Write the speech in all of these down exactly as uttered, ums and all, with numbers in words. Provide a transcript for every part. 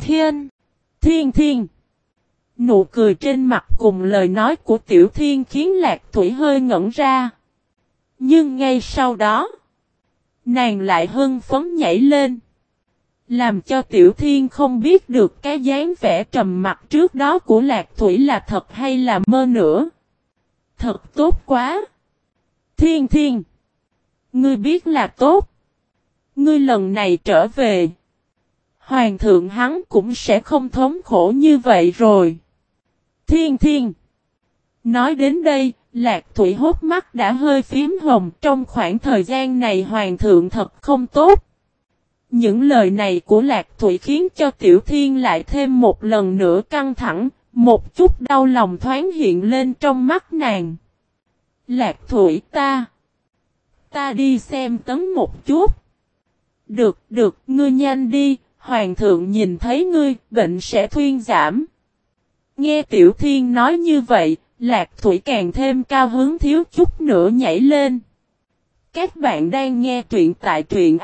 Thiên! Thiên Thiên! Nụ cười trên mặt cùng lời nói của Tiểu Thiên khiến Lạc Thủy hơi ngẩn ra. Nhưng ngay sau đó, nàng lại hưng phấn nhảy lên. Làm cho Tiểu Thiên không biết được cái dáng vẻ trầm mặc trước đó của Lạc Thủy là thật hay là mơ nữa. Thật tốt quá! Thiên Thiên! Ngươi biết là tốt. Ngươi lần này trở về, Hoàng thượng hắn cũng sẽ không thống khổ như vậy rồi. Thiên Thiên! Nói đến đây, Lạc Thủy hốt mắt đã hơi phím hồng. Trong khoảng thời gian này Hoàng thượng thật không tốt. Những lời này của Lạc Thủy khiến cho Tiểu Thiên lại thêm một lần nữa căng thẳng. Một chút đau lòng thoáng hiện lên trong mắt nàng. Lạc Thủy ta! Ta đi xem Tấn một chút. Được, được, ngươi nhanh đi. Hoàng thượng nhìn thấy ngươi, bệnh sẽ thuyên giảm. Nghe Tiểu Thiên nói như vậy, Lạc Thủy càng thêm cao hứng thiếu chút nữa nhảy lên. Các bạn đang nghe truyện tại truyện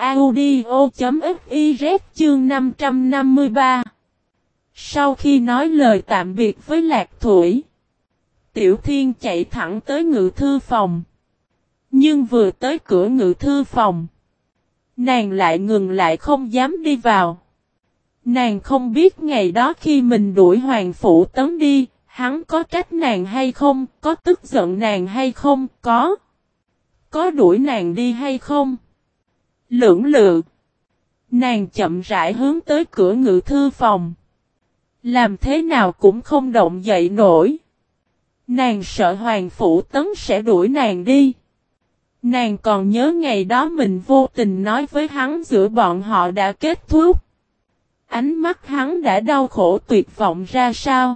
audio.fiz chương năm trăm năm mươi ba. Sau khi nói lời tạm biệt với Lạc Thủy, Tiểu Thiên chạy thẳng tới ngự thư phòng. Nhưng vừa tới cửa ngự thư phòng, nàng lại ngừng lại không dám đi vào. Nàng không biết ngày đó khi mình đuổi Hoàng Phủ Tấn đi, hắn có trách nàng hay không, có tức giận nàng hay không, có. Có đuổi nàng đi hay không? Lưỡng lự. Nàng chậm rãi hướng tới cửa ngự thư phòng. Làm thế nào cũng không động dậy nổi. Nàng sợ Hoàng Phủ Tấn sẽ đuổi nàng đi. Nàng còn nhớ ngày đó mình vô tình nói với hắn giữa bọn họ đã kết thúc. Ánh mắt hắn đã đau khổ tuyệt vọng ra sao.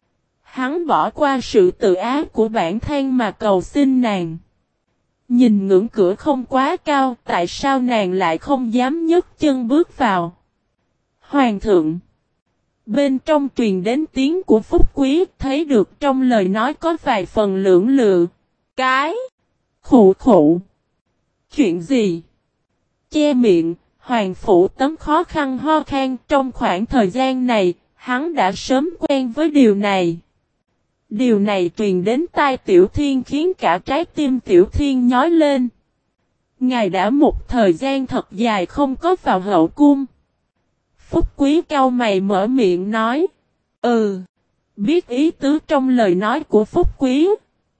Hắn bỏ qua sự tự ái của bản thân mà cầu xin nàng. Nhìn ngưỡng cửa không quá cao, tại sao nàng lại không dám nhấc chân bước vào? Hoàng thượng! Bên trong truyền đến tiếng của Phúc Quý, thấy được trong lời nói có vài phần lưỡng lự. Cái! Khụ khụ! Chuyện gì? Che miệng, Hoàng Phủ Tấn khó khăn ho khan. Trong khoảng thời gian này, hắn đã sớm quen với điều này. Điều này truyền đến tai Tiểu Thiên khiến cả trái tim Tiểu Thiên nhói lên. Ngài đã một thời gian thật dài không có vào hậu cung. Phúc Quý cau mày mở miệng nói. Ừ, biết ý tứ trong lời nói của Phúc Quý.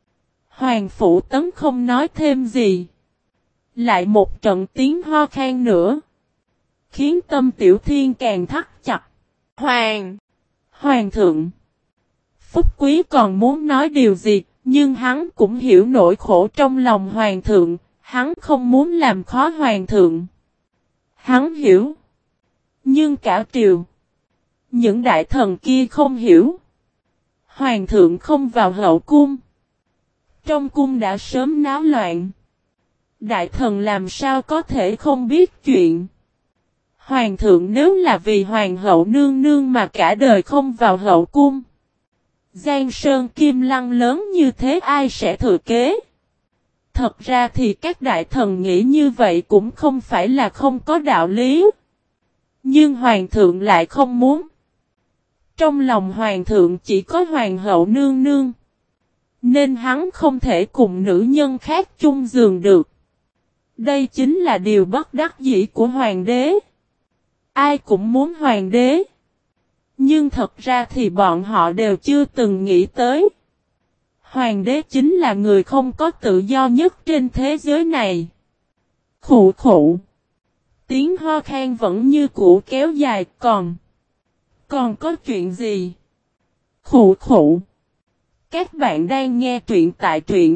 Hoàng Phủ Tấn không nói thêm gì. Lại một trận tiếng ho khan nữa. Khiến tâm Tiểu Thiên càng thắt chặt. Hoàng! Hoàng thượng! Phúc Quý còn muốn nói điều gì, nhưng hắn cũng hiểu nỗi khổ trong lòng Hoàng thượng. Hắn không muốn làm khó Hoàng thượng. Hắn hiểu. Nhưng cả triều. Những đại thần kia không hiểu. Hoàng thượng không vào hậu cung. Trong cung đã sớm náo loạn. Đại thần làm sao có thể không biết chuyện. Hoàng thượng nếu là vì hoàng hậu nương nương mà cả đời không vào hậu cung. Giang Sơn Kim Lăng lớn như thế ai sẽ thừa kế. Thật ra thì các đại thần nghĩ như vậy cũng không phải là không có đạo lý. Nhưng hoàng thượng lại không muốn. Trong lòng hoàng thượng chỉ có hoàng hậu nương nương. Nên hắn không thể cùng nữ nhân khác chung giường được. Đây chính là điều bất đắc dĩ của hoàng đế. Ai cũng muốn hoàng đế. Nhưng thật ra thì bọn họ đều chưa từng nghĩ tới. Hoàng đế chính là người không có tự do nhất trên thế giới này. Khụ khụ. Tiếng ho khan vẫn như cũ kéo dài còn. Còn có chuyện gì? Khụ khụ. Các bạn đang nghe truyện tại truyện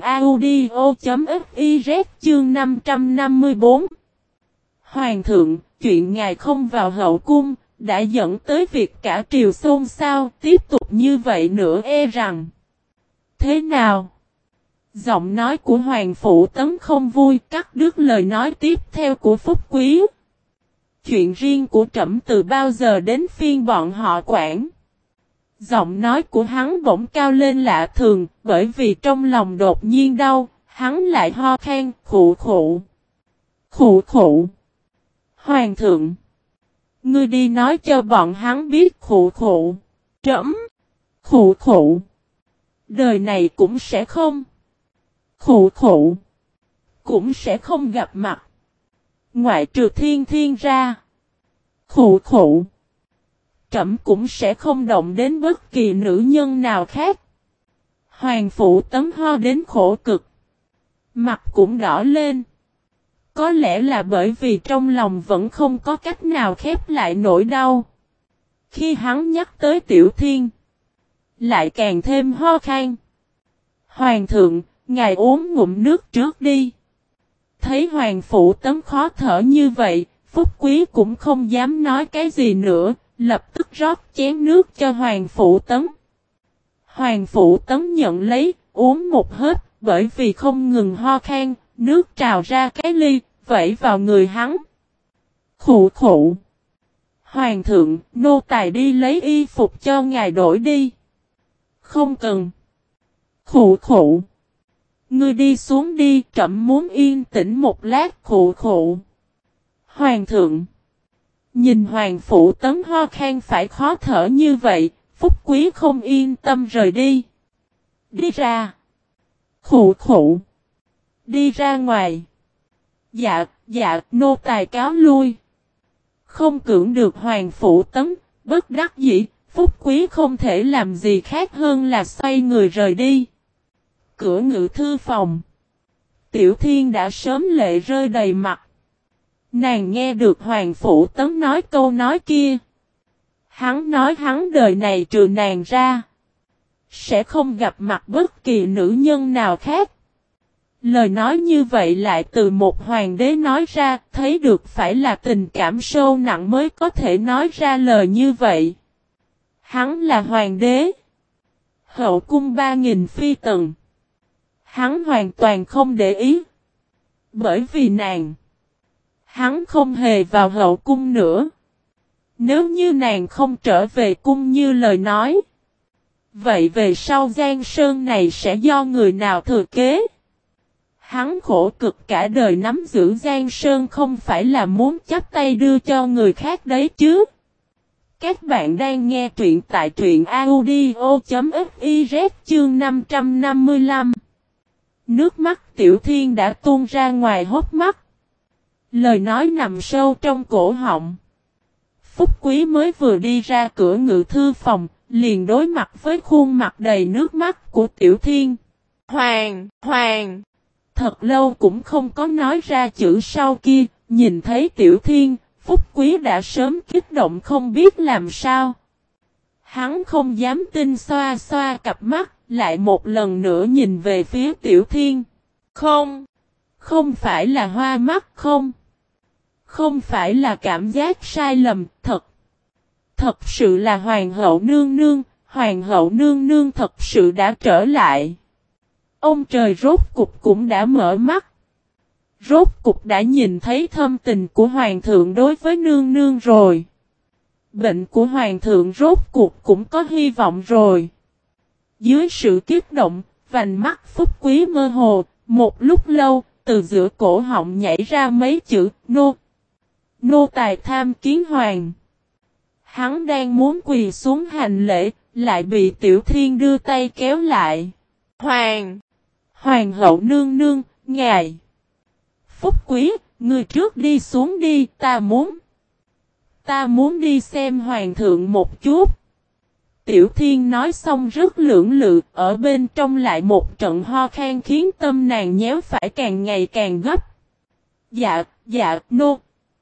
audio.fiz chương năm trăm năm mươi bốn. Hoàng thượng, chuyện ngài không vào hậu cung, đã dẫn tới việc cả triều xôn xao, tiếp tục như vậy nữa e rằng. Thế nào? Giọng nói của Hoàng Phủ Tấn không vui, cắt đứt lời nói tiếp theo của Phúc Quý. Chuyện riêng của trẫm từ bao giờ đến phiên bọn họ quản. Giọng nói của hắn bỗng cao lên lạ thường, bởi vì trong lòng đột nhiên đau, hắn lại ho khan, khụ khụ. Khụ khụ. Hoàng thượng. Ngươi đi nói cho bọn hắn biết khụ khụ. Trẫm. Khụ khụ. Đời này cũng sẽ không. Khụ khụ. Cũng sẽ không gặp mặt. Ngoại trừ thiên thiên ra. Khụ khụ. Trẫm cũng sẽ không động đến bất kỳ nữ nhân nào khác. Hoàng Phủ Tấm ho đến khổ cực. Mặt cũng đỏ lên. Có lẽ là bởi vì trong lòng vẫn không có cách nào khép lại nỗi đau. Khi hắn nhắc tới Tiểu Thiên, lại càng thêm ho khan. Hoàng thượng, ngài uống ngụm nước trước đi. Thấy Hoàng Phủ Tấm khó thở như vậy, Phúc Quý cũng không dám nói cái gì nữa, lập tức rót chén nước cho Hoàng Phủ Tấm. Hoàng Phủ Tấm nhận lấy, uống một hớp, bởi vì không ngừng ho khan, nước trào ra cái ly, vẩy vào người hắn. Khụ khụ. Hoàng thượng, nô tài đi lấy y phục cho ngài đổi đi. Không cần. Khụ khụ. Ngươi đi xuống đi, trẫm muốn yên tĩnh một lát. Khụ khụ. Hoàng thượng. Nhìn Hoàng Phủ Tấm ho khan phải khó thở như vậy, Phúc Quý không yên tâm rời đi. Đi ra. Khụ khụ. Đi ra ngoài. Dạ, dạ, nô tài cáo lui. Không cưỡng được Hoàng Phủ Tấm, bất đắc dĩ, Phúc Quý không thể làm gì khác hơn là xoay người rời đi. Cửa ngự thư phòng. Tiểu Thiên đã sớm lệ rơi đầy mặt. Nàng nghe được Hoàng Phủ Tấm nói câu nói kia. Hắn nói hắn đời này trừ nàng ra, sẽ không gặp mặt bất kỳ nữ nhân nào khác. Lời nói như vậy lại từ một hoàng đế nói ra, thấy được phải là tình cảm sâu nặng mới có thể nói ra lời như vậy. Hắn là hoàng đế. Hậu cung ba nghìn phi tần. Hắn hoàn toàn không để ý. Bởi vì nàng, hắn không hề vào hậu cung nữa. Nếu như nàng không trở về cung như lời nói, vậy về sau Giang Sơn này sẽ do người nào thừa kế? Hắn khổ cực cả đời nắm giữ Giang Sơn không phải là muốn chắp tay đưa cho người khác đấy chứ. Các bạn đang nghe truyện tại truyện audio chấm fiz chương năm trăm năm mươi lăm. Nước mắt Tiểu Thiên đã tuôn ra ngoài hốc mắt. Lời nói nằm sâu trong cổ họng. Phúc Quý mới vừa đi ra cửa ngự thư phòng, liền đối mặt với khuôn mặt đầy nước mắt của Tiểu Thiên. Hoàng, Hoàng! Thật lâu cũng không có nói ra chữ sau kia, nhìn thấy Tiểu Thiên, Phúc Quý đã sớm kích động không biết làm sao. Hắn không dám tin xoa xoa cặp mắt, lại một lần nữa nhìn về phía Tiểu Thiên. Không, không phải là hoa mắt không. Không phải là cảm giác sai lầm, thật. Thật sự là Hoàng hậu nương nương, Hoàng hậu nương nương thật sự đã trở lại. Ông trời rốt cục cũng đã mở mắt. Rốt cục đã nhìn thấy thâm tình của Hoàng thượng đối với nương nương rồi. Bệnh của Hoàng thượng rốt cục cũng có hy vọng rồi. Dưới sự kích động, vành mắt Phúc Quý mơ hồ, một lúc lâu, từ giữa cổ họng nhảy ra mấy chữ nô. Nô tài tham kiến Hoàng. Hắn đang muốn quỳ xuống hành lễ, lại bị Tiểu Thiên đưa tay kéo lại. Hoàng! Hoàng hậu nương nương, ngài! Phúc Quý, người trước đi xuống đi, ta muốn. Ta muốn đi xem Hoàng thượng một chút. Tiểu Thiên nói xong rất lưỡng lự, ở bên trong lại một trận ho khan khiến tâm nàng nhéo phải càng ngày càng gấp. Dạ, dạ, nô.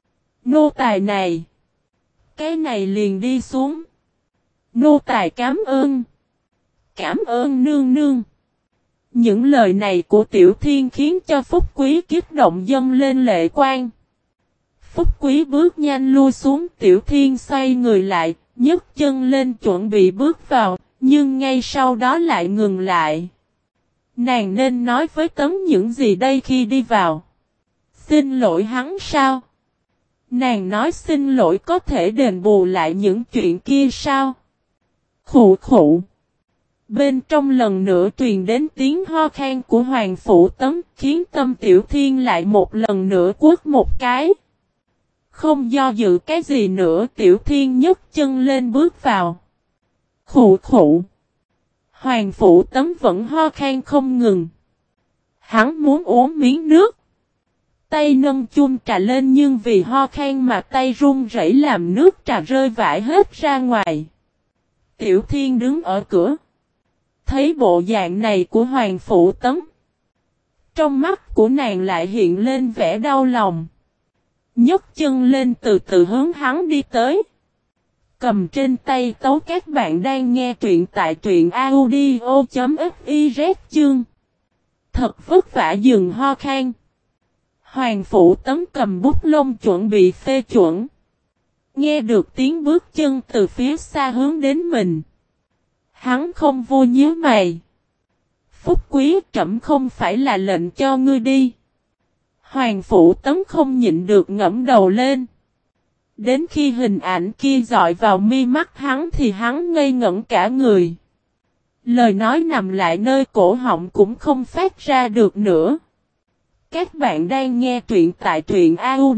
Nô tài này. Cái này liền đi xuống. Nô tài cảm ơn. Cảm ơn nương nương. Những lời này của Tiểu Thiên khiến cho Phúc Quý kích động dâng lên lệ quan. Phúc Quý bước nhanh lui xuống, Tiểu Thiên xoay người lại, nhấc chân lên chuẩn bị bước vào, nhưng ngay sau đó lại ngừng lại. Nàng nên nói với Tấm những gì đây khi đi vào? Xin lỗi hắn sao? Nàng nói xin lỗi có thể đền bù lại những chuyện kia sao? Khụ khụ. Bên trong lần nữa truyền đến tiếng ho khan của Hoàng Phủ Tấm, khiến tâm Tiểu Thiên lại một lần nữa quất một cái. Không do dự cái gì nữa, Tiểu Thiên nhấc chân lên bước vào. Khụ khụ. Hoàng Phủ Tấm vẫn ho khan không ngừng. Hắn muốn uống miếng nước. Tay nâng chung trà lên nhưng vì ho khan mà tay run rẩy làm nước trà rơi vãi hết ra ngoài. Tiểu Thiên đứng ở cửa. Thấy bộ dạng này của Hoàng Phủ Tấm. Trong mắt của nàng lại hiện lên vẻ đau lòng. Nhấc chân lên từ từ hướng hắn đi tới. Cầm trên tay tấu các bạn đang nghe truyện tại truyện audio.fiz chương. Thật vất vả dừng ho khan. Hoàng Phủ Tấm cầm bút lông chuẩn bị phê chuẩn. Nghe được tiếng bước chân từ phía xa hướng đến mình. Hắn không vui nhíu mày. Phúc Quý, trẫm không phải là lệnh cho ngươi đi. Hoàng Phủ Tấm không nhịn được ngẫm đầu lên. Đến khi hình ảnh kia dọi vào mi mắt hắn thì hắn ngây ngẩn cả người. Lời nói nằm lại nơi cổ họng cũng không phát ra được nữa. Các bạn đang nghe truyện tại truyện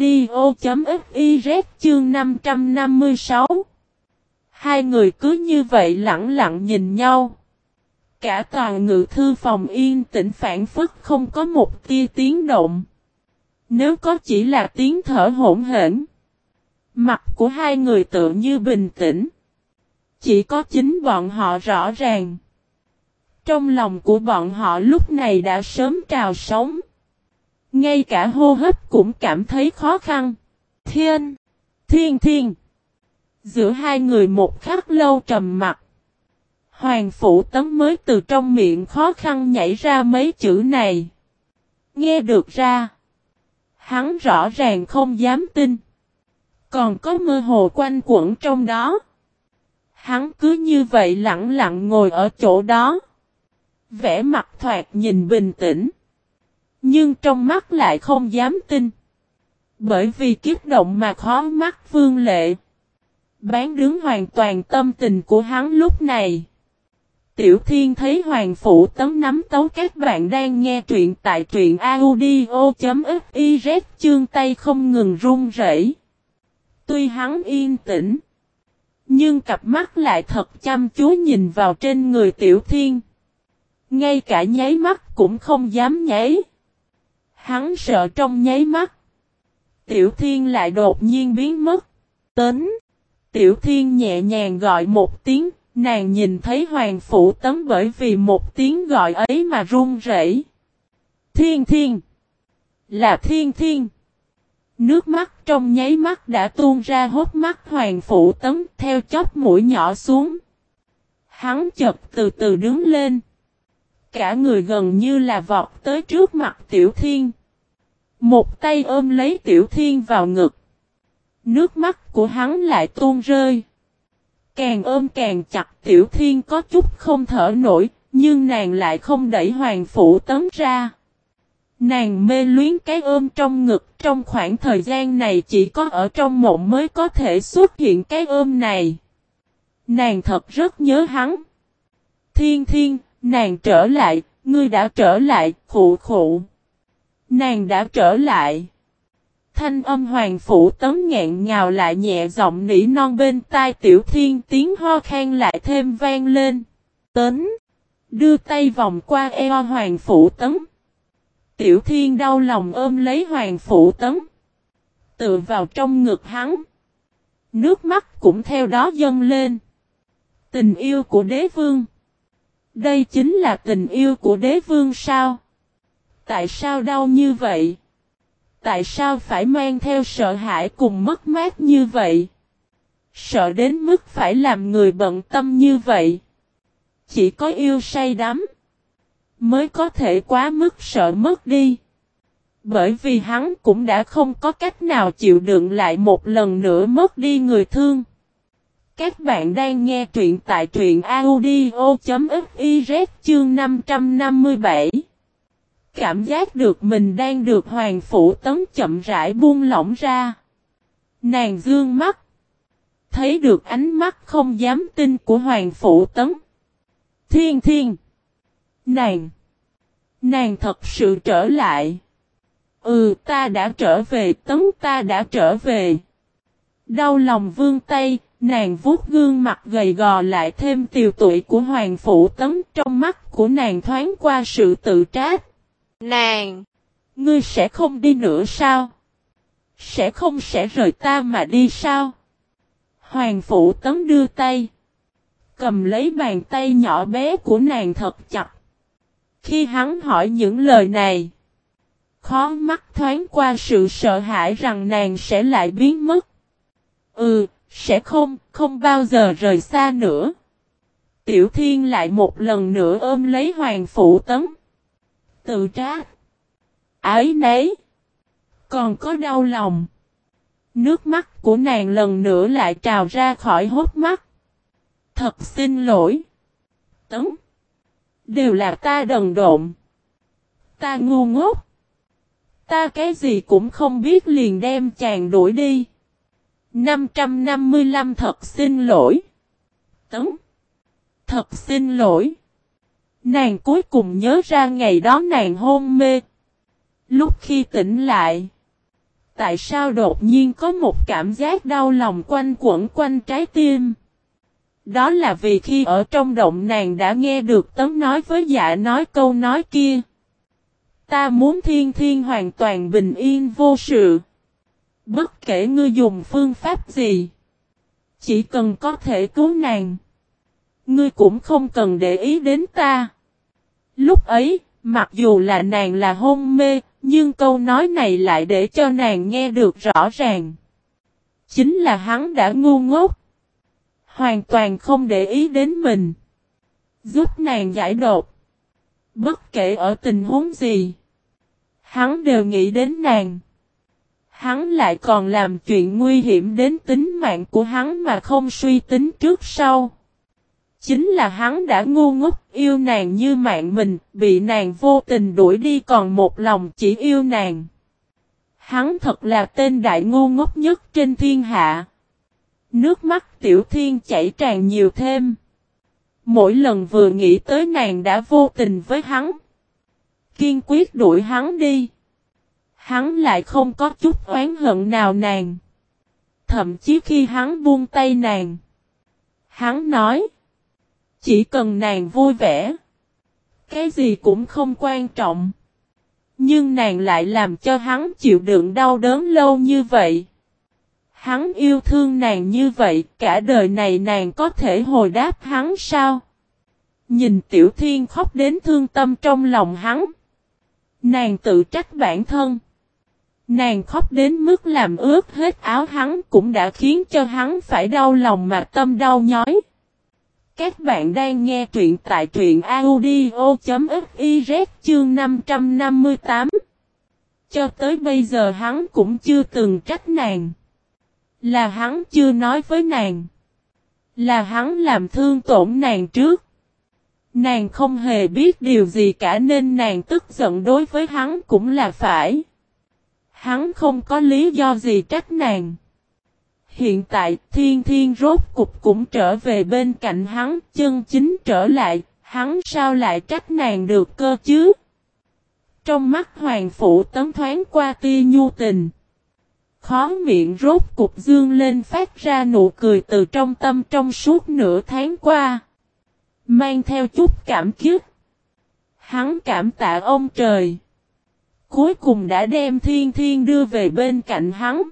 audio.fiz chương năm trăm năm mươi sáu. Hai người cứ như vậy lặng lặng nhìn nhau. Cả toàn ngự thư phòng yên tĩnh phảng phất không có một tia tiếng động. Nếu có chỉ là tiếng thở hỗn hển. Mặt của hai người tự như bình tĩnh. Chỉ có chính bọn họ rõ ràng. Trong lòng của bọn họ lúc này đã sớm trào sóng. Ngay cả hô hấp cũng cảm thấy khó khăn. Thiên! Thiên thiên! Giữa hai người một khắc lâu trầm mặc. Hoàng Phủ Tấm mới từ trong miệng khó khăn nhảy ra mấy chữ này. Nghe được ra. Hắn rõ ràng không dám tin. Còn có mơ hồ quanh quẩn trong đó. Hắn cứ như vậy lặng lặng ngồi ở chỗ đó. Vẻ mặt thoạt nhìn bình tĩnh. Nhưng trong mắt lại không dám tin. Bởi vì kiếp động mà khó mắt Vương Lệ. Bán đứng hoàn toàn tâm tình của hắn lúc này. Tiểu Thiên thấy Hoàng Phủ Tấm nắm tấu các bạn đang nghe truyện tại truyện audio.fiz chương tay không ngừng run rẩy. Tuy hắn yên tĩnh. Nhưng cặp mắt lại thật chăm chú nhìn vào trên người Tiểu Thiên. Ngay cả nháy mắt cũng không dám nháy. Hắn sợ trong nháy mắt. Tiểu Thiên lại đột nhiên biến mất. Tính. Tiểu Thiên nhẹ nhàng gọi một tiếng. Nàng nhìn thấy Hoàng Phủ Tấm bởi vì một tiếng gọi ấy mà run rẩy. Thiên Thiên. Là Thiên Thiên. Nước mắt trong nháy mắt đã tuôn ra hốc mắt Hoàng Phủ Tấm theo chóp mũi nhỏ xuống. Hắn chợt từ từ đứng lên. Cả người gần như là vọt tới trước mặt Tiểu Thiên. Một tay ôm lấy Tiểu Thiên vào ngực. Nước mắt của hắn lại tuôn rơi. Càng ôm càng chặt Tiểu Thiên có chút không thở nổi. Nhưng nàng lại không đẩy Hoàng Phủ Tấm ra. Nàng mê luyến cái ôm trong ngực. Trong khoảng thời gian này chỉ có ở trong mộng mới có thể xuất hiện cái ôm này. Nàng thật rất nhớ hắn. Thiên Thiên, nàng trở lại, ngươi đã trở lại, khụ khụ. Nàng đã trở lại. Thanh âm Hoàng Phủ Tấm nghẹn ngào lại nhẹ giọng nỉ non bên tai Tiểu Thiên, tiếng ho khan lại thêm vang lên. Tấn. Đưa tay vòng qua eo Hoàng Phủ Tấm. Tiểu Thiên đau lòng ôm lấy Hoàng Phủ Tấm. Tựa vào trong ngực hắn. Nước mắt cũng theo đó dâng lên. Tình yêu của đế vương. Đây chính là tình yêu của đế vương sao? Tại sao đau như vậy? Tại sao phải mang theo sợ hãi cùng mất mát như vậy? Sợ đến mức phải làm người bận tâm như vậy. Chỉ có yêu say đắm mới có thể quá mức sợ mất đi. Bởi vì hắn cũng đã không có cách nào chịu đựng lại một lần nữa mất đi người thương. Các bạn đang nghe truyện tại truyện audio.fiz chương năm trăm năm mươi bảy. Cảm giác được mình đang được Hoàng Phủ Tấm chậm rãi buông lỏng ra. Nàng dương mắt. Thấy được ánh mắt không dám tin của Hoàng Phủ Tấm. Thiên Thiên. Nàng. Nàng thật sự trở lại. Ừ, ta đã trở về, Tấm ta đã trở về. Đau lòng vươn tay, nàng vuốt gương mặt gầy gò lại thêm tiều tụy của Hoàng Phủ Tấn, trong mắt của nàng thoáng qua sự tự trách. Nàng! Ngươi sẽ không đi nữa sao? Sẽ không sẽ rời ta mà đi sao? Hoàng Phủ Tấn đưa tay, cầm lấy bàn tay nhỏ bé của nàng thật chặt. Khi hắn hỏi những lời này, khó mắt thoáng qua sự sợ hãi rằng nàng sẽ lại biến mất. Ừ, sẽ không, không bao giờ rời xa nữa. Tiểu Thiên lại một lần nữa ôm lấy Hoàng Phủ Tấn. Tự trách, áy náy, còn có đau lòng. Nước mắt của nàng lần nữa lại trào ra khỏi hốc mắt. Thật xin lỗi. Tấn, đều là ta đần độn. Ta ngu ngốc. Ta cái gì cũng không biết liền đem chàng đuổi đi. năm trăm năm mươi lăm thật xin lỗi. Tấn, thật xin lỗi. Nàng cuối cùng nhớ ra ngày đó nàng hôn mê. Lúc khi tỉnh lại, tại sao đột nhiên có một cảm giác đau lòng quanh quẩn quanh trái tim? Đó là vì khi ở trong động nàng đã nghe được Tấn nói với Dạ nói câu nói kia. Ta muốn Thiên Thiên hoàn toàn bình yên vô sự. Bất kể ngươi dùng phương pháp gì, chỉ cần có thể cứu nàng, ngươi cũng không cần để ý đến ta. Lúc ấy, mặc dù là nàng là hôn mê, nhưng câu nói này lại để cho nàng nghe được rõ ràng. Chính là hắn đã ngu ngốc, hoàn toàn không để ý đến mình, giúp nàng giải đột. Bất kể ở tình huống gì, hắn đều nghĩ đến nàng. Hắn lại còn làm chuyện nguy hiểm đến tính mạng của hắn mà không suy tính trước sau. Chính là hắn đã ngu ngốc yêu nàng như mạng mình, bị nàng vô tình đuổi đi còn một lòng chỉ yêu nàng. Hắn thật là tên đại ngu ngốc nhất trên thiên hạ. Nước mắt Tiểu Thiên chảy tràn nhiều thêm. Mỗi lần vừa nghĩ tới nàng đã vô tình với hắn, kiên quyết đuổi hắn đi, hắn lại không có chút oán hận nào nàng. Thậm chí khi hắn buông tay nàng, hắn nói, chỉ cần nàng vui vẻ, cái gì cũng không quan trọng. Nhưng nàng lại làm cho hắn chịu đựng đau đớn lâu như vậy. Hắn yêu thương nàng như vậy, cả đời này nàng có thể hồi đáp hắn sao? Nhìn Tiểu Thiên khóc đến thương tâm trong lòng hắn, nàng tự trách bản thân. Nàng khóc đến mức làm ướt hết áo hắn cũng đã khiến cho hắn phải đau lòng mà tâm đau nhói. Các bạn đang nghe truyện tại truyện audio.fiz chương năm trăm năm mươi tám. Cho tới bây giờ hắn cũng chưa từng trách nàng. Là hắn chưa nói với nàng. Là hắn làm thương tổn nàng trước. Nàng không hề biết điều gì cả nên nàng tức giận đối với hắn cũng là phải. Hắn không có lý do gì trách nàng. Hiện tại Thiên Thiên rốt cục cũng trở về bên cạnh hắn, chân chính trở lại, hắn sao lại trách nàng được cơ chứ? Trong mắt Hoàng Phủ Tấn thoáng qua tia nhu tình. Khó miệng rốt cục dương lên phát ra nụ cười từ trong tâm trong suốt nửa tháng qua. Mang theo chút cảm kích. Hắn cảm tạ ông trời. Cuối cùng đã đem Thiên Thiên đưa về bên cạnh hắn.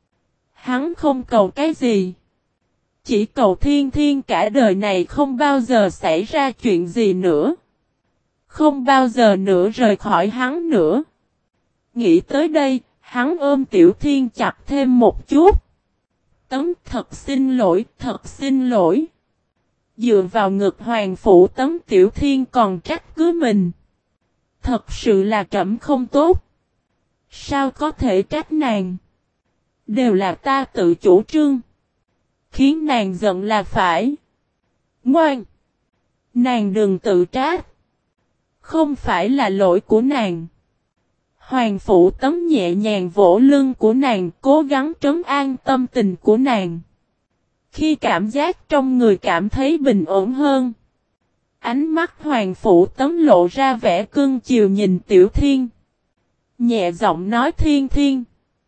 Hắn không cầu cái gì. Chỉ cầu Thiên Thiên cả đời này không bao giờ xảy ra chuyện gì nữa. Không bao giờ nữa rời khỏi hắn nữa. Nghĩ tới đây, hắn ôm Tiểu Thiên chặt thêm một chút. Tấn thật xin lỗi, thật xin lỗi. Dựa vào ngực Hoàng Phủ Tấn Tiểu Thiên còn trách cứ mình. Thật sự là trẫm không tốt. Sao có thể trách nàng? Đều là ta tự chủ trương. Khiến nàng giận là phải. Ngoan! Nàng đừng tự trách. Không phải là lỗi của nàng. Hoàng Phủ Tấn nhẹ nhàng vỗ lưng của nàng, cố gắng trấn an tâm tình của nàng. Khi cảm giác trong người cảm thấy bình ổn hơn, ánh mắt Hoàng Phủ Tấn lộ ra vẻ cưng chiều nhìn Tiểu Thiên. Nhẹ giọng nói Thiên Thiên.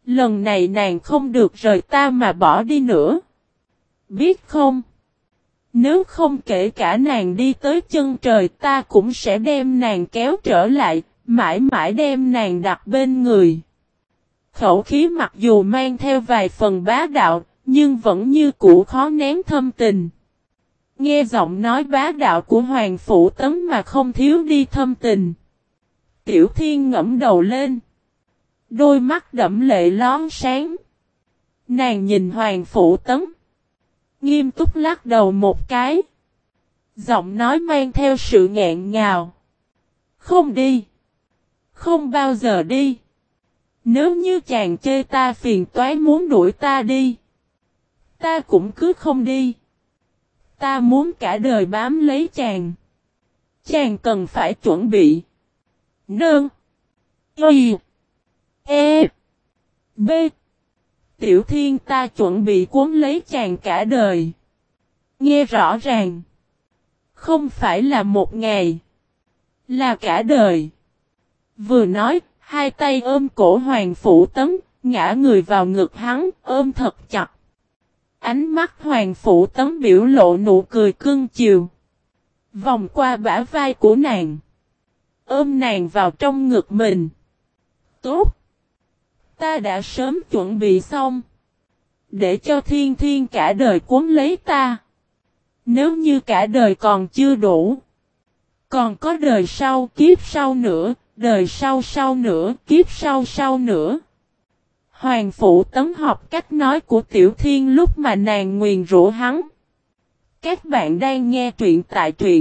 Lần này nàng không được rời ta mà bỏ đi nữa. Biết không? Nếu không kể cả nàng đi tới chân trời ta cũng sẽ đem nàng kéo trở lại, mãi mãi đem nàng đặt bên người. Khẩu khí mặc dù mang theo vài phần bá đạo, nhưng vẫn như cũ khó nén thâm tình. Nghe giọng nói bá đạo của Hoàng Phủ Tấn mà không thiếu đi thâm tình. Tiểu Thiên ngẫm đầu lên. Đôi mắt đẫm lệ lón sáng. Nàng nhìn Hoàng Phủ Tấn. Nghiêm túc lắc đầu một cái. Giọng nói mang theo sự nghẹn ngào. Không đi. Không bao giờ đi. Nếu như chàng chê ta phiền toái muốn đuổi ta đi. Ta cũng cứ không đi. Ta muốn cả đời bám lấy chàng. Chàng cần phải chuẩn bị. Nương. Y. E. B. Tiểu Thiên ta chuẩn bị cuốn lấy chàng cả đời. Nghe rõ ràng. Không phải là một ngày. Là cả đời. Vừa nói, hai tay ôm cổ Hoàng Phủ Tấn, ngã người vào ngực hắn, ôm thật chặt. Ánh mắt Hoàng Phủ Tấn biểu lộ nụ cười cưng chiều. Vòng qua bả vai của nàng. Ôm nàng vào trong ngực mình. Tốt. Ta đã sớm chuẩn bị xong. Để cho Thiên Thiên cả đời cuốn lấy ta. Nếu như cả đời còn chưa đủ. Còn có đời sau, kiếp sau nữa, đời sau sau nữa, kiếp sau sau nữa. Hoàng Phủ Tấn học cách nói của Tiểu Thiên lúc mà nàng nguyền rủa hắn. Các bạn đang nghe truyện tại truyện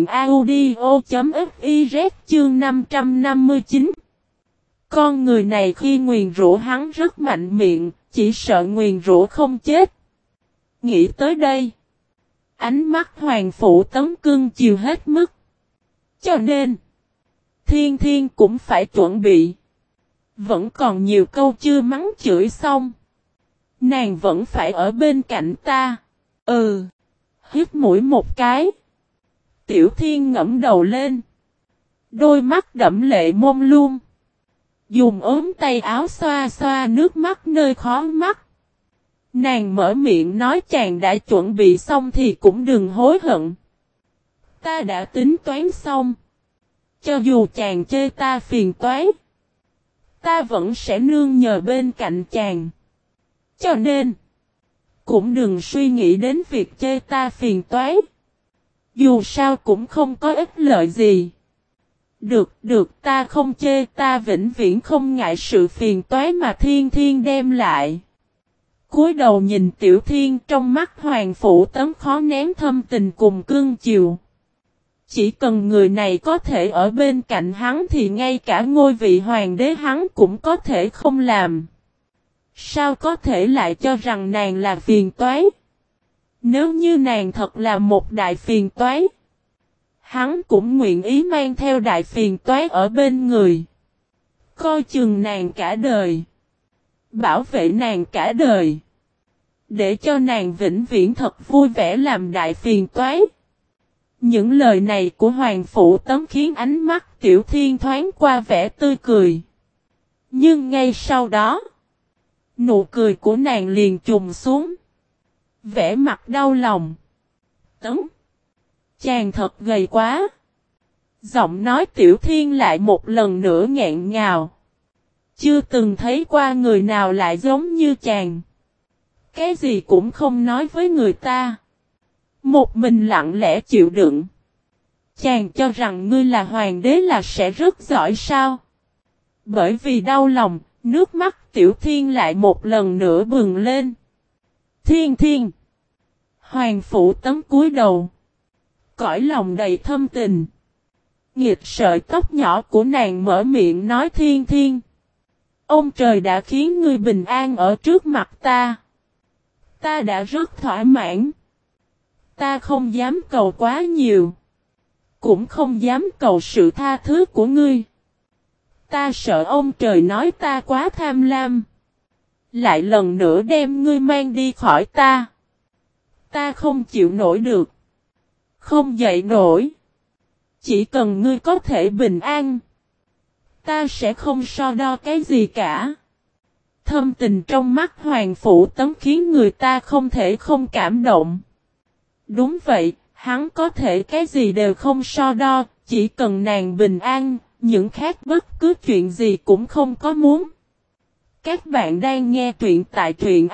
audio.fiz chương năm trăm năm mươi chín. Con người này khi nguyền rủa hắn rất mạnh miệng, chỉ sợ nguyền rủa không chết. Nghĩ tới đây. Ánh mắt Hoàng Phủ Tấn cưng chiều hết mức. Cho nên, Thiên Thiên cũng phải chuẩn bị. Vẫn còn nhiều câu chưa mắng chửi xong. Nàng vẫn phải ở bên cạnh ta. Ừ. Hít mũi một cái. Tiểu Thiên ngẫm đầu lên. Đôi mắt đẫm lệ mông lung. Dùng ốm tay áo xoa xoa nước mắt nơi khó mắt. Nàng mở miệng nói chàng đã chuẩn bị xong thì cũng đừng hối hận. Ta đã tính toán xong. Cho dù chàng chê ta phiền toái. Ta vẫn sẽ nương nhờ bên cạnh chàng. Cho nên. Cũng đừng suy nghĩ đến việc chê ta phiền toái. Dù sao cũng không có ích lợi gì. Được, được ta không chê ta vĩnh viễn không ngại sự phiền toái mà Thiên Thiên đem lại. Cúi đầu nhìn Tiểu Thiên trong mắt Hoàng Phủ Tấn khó nén thâm tình cùng cưng chiều. Chỉ cần người này có thể ở bên cạnh hắn thì ngay cả ngôi vị hoàng đế hắn cũng có thể không làm. Sao có thể lại cho rằng nàng là phiền toái? Nếu như nàng thật là một đại phiền toái, hắn cũng nguyện ý mang theo đại phiền toái ở bên người. Coi chừng nàng cả đời. Bảo vệ nàng cả đời. Để cho nàng vĩnh viễn thật vui vẻ làm đại phiền toái. Những lời này của Hoàng Phủ Tấn khiến ánh mắt Tiểu Thiên thoáng qua vẻ tươi cười. Nhưng ngay sau đó, nụ cười của nàng liền trùng xuống. Vẻ mặt đau lòng. Tấn. Chàng thật gầy quá. Giọng nói Tiểu Thiên lại một lần nữa nghẹn ngào. Chưa từng thấy qua người nào lại giống như chàng. Cái gì cũng không nói với người ta. Một mình lặng lẽ chịu đựng. Chàng cho rằng ngươi là hoàng đế là sẽ rất giỏi sao? Bởi vì đau lòng, nước mắt Tiểu Thiên lại một lần nữa bừng lên. Thiên Thiên. Hoàng Phủ Tấn cúi đầu. Cõi lòng đầy thâm tình. Nghịch sợi tóc nhỏ của nàng mở miệng nói Thiên Thiên. Ông trời đã khiến ngươi bình an ở trước mặt ta. Ta đã rất thỏa mãn. Ta không dám cầu quá nhiều. Cũng không dám cầu sự tha thứ của ngươi. Ta sợ ông trời nói ta quá tham lam. Lại lần nữa đem ngươi mang đi khỏi ta. Ta không chịu nổi được. Không dậy nổi. Chỉ cần ngươi có thể bình an. Ta sẽ không so đo cái gì cả. Thâm tình trong mắt Hoàng Phủ Tấn khiến người ta không thể không cảm động. Đúng vậy, hắn có thể cái gì đều không so đo, chỉ cần nàng bình an, những khác bất cứ chuyện gì cũng không có muốn. Các bạn đang nghe truyện tại truyện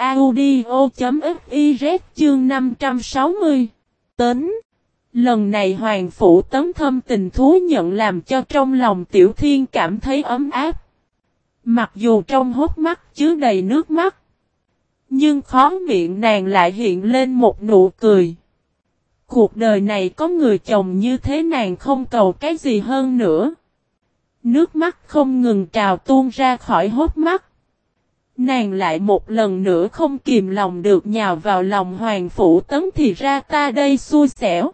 audio.fiz chương năm trăm sáu mươi. Tấn. Lần này Hoàng Phủ Tấn thâm tình thú nhận làm cho trong lòng Tiểu Thiên cảm thấy ấm áp. Mặc dù trong hốc mắt chứa đầy nước mắt, nhưng khó miệng nàng lại hiện lên một nụ cười. Cuộc đời này có người chồng như thế nàng không cầu cái gì hơn nữa. Nước mắt không ngừng trào tuôn ra khỏi hốc mắt. Nàng lại một lần nữa không kìm lòng được nhào vào lòng Hoàng Phủ Tấn thì ra ta đây xui xẻo.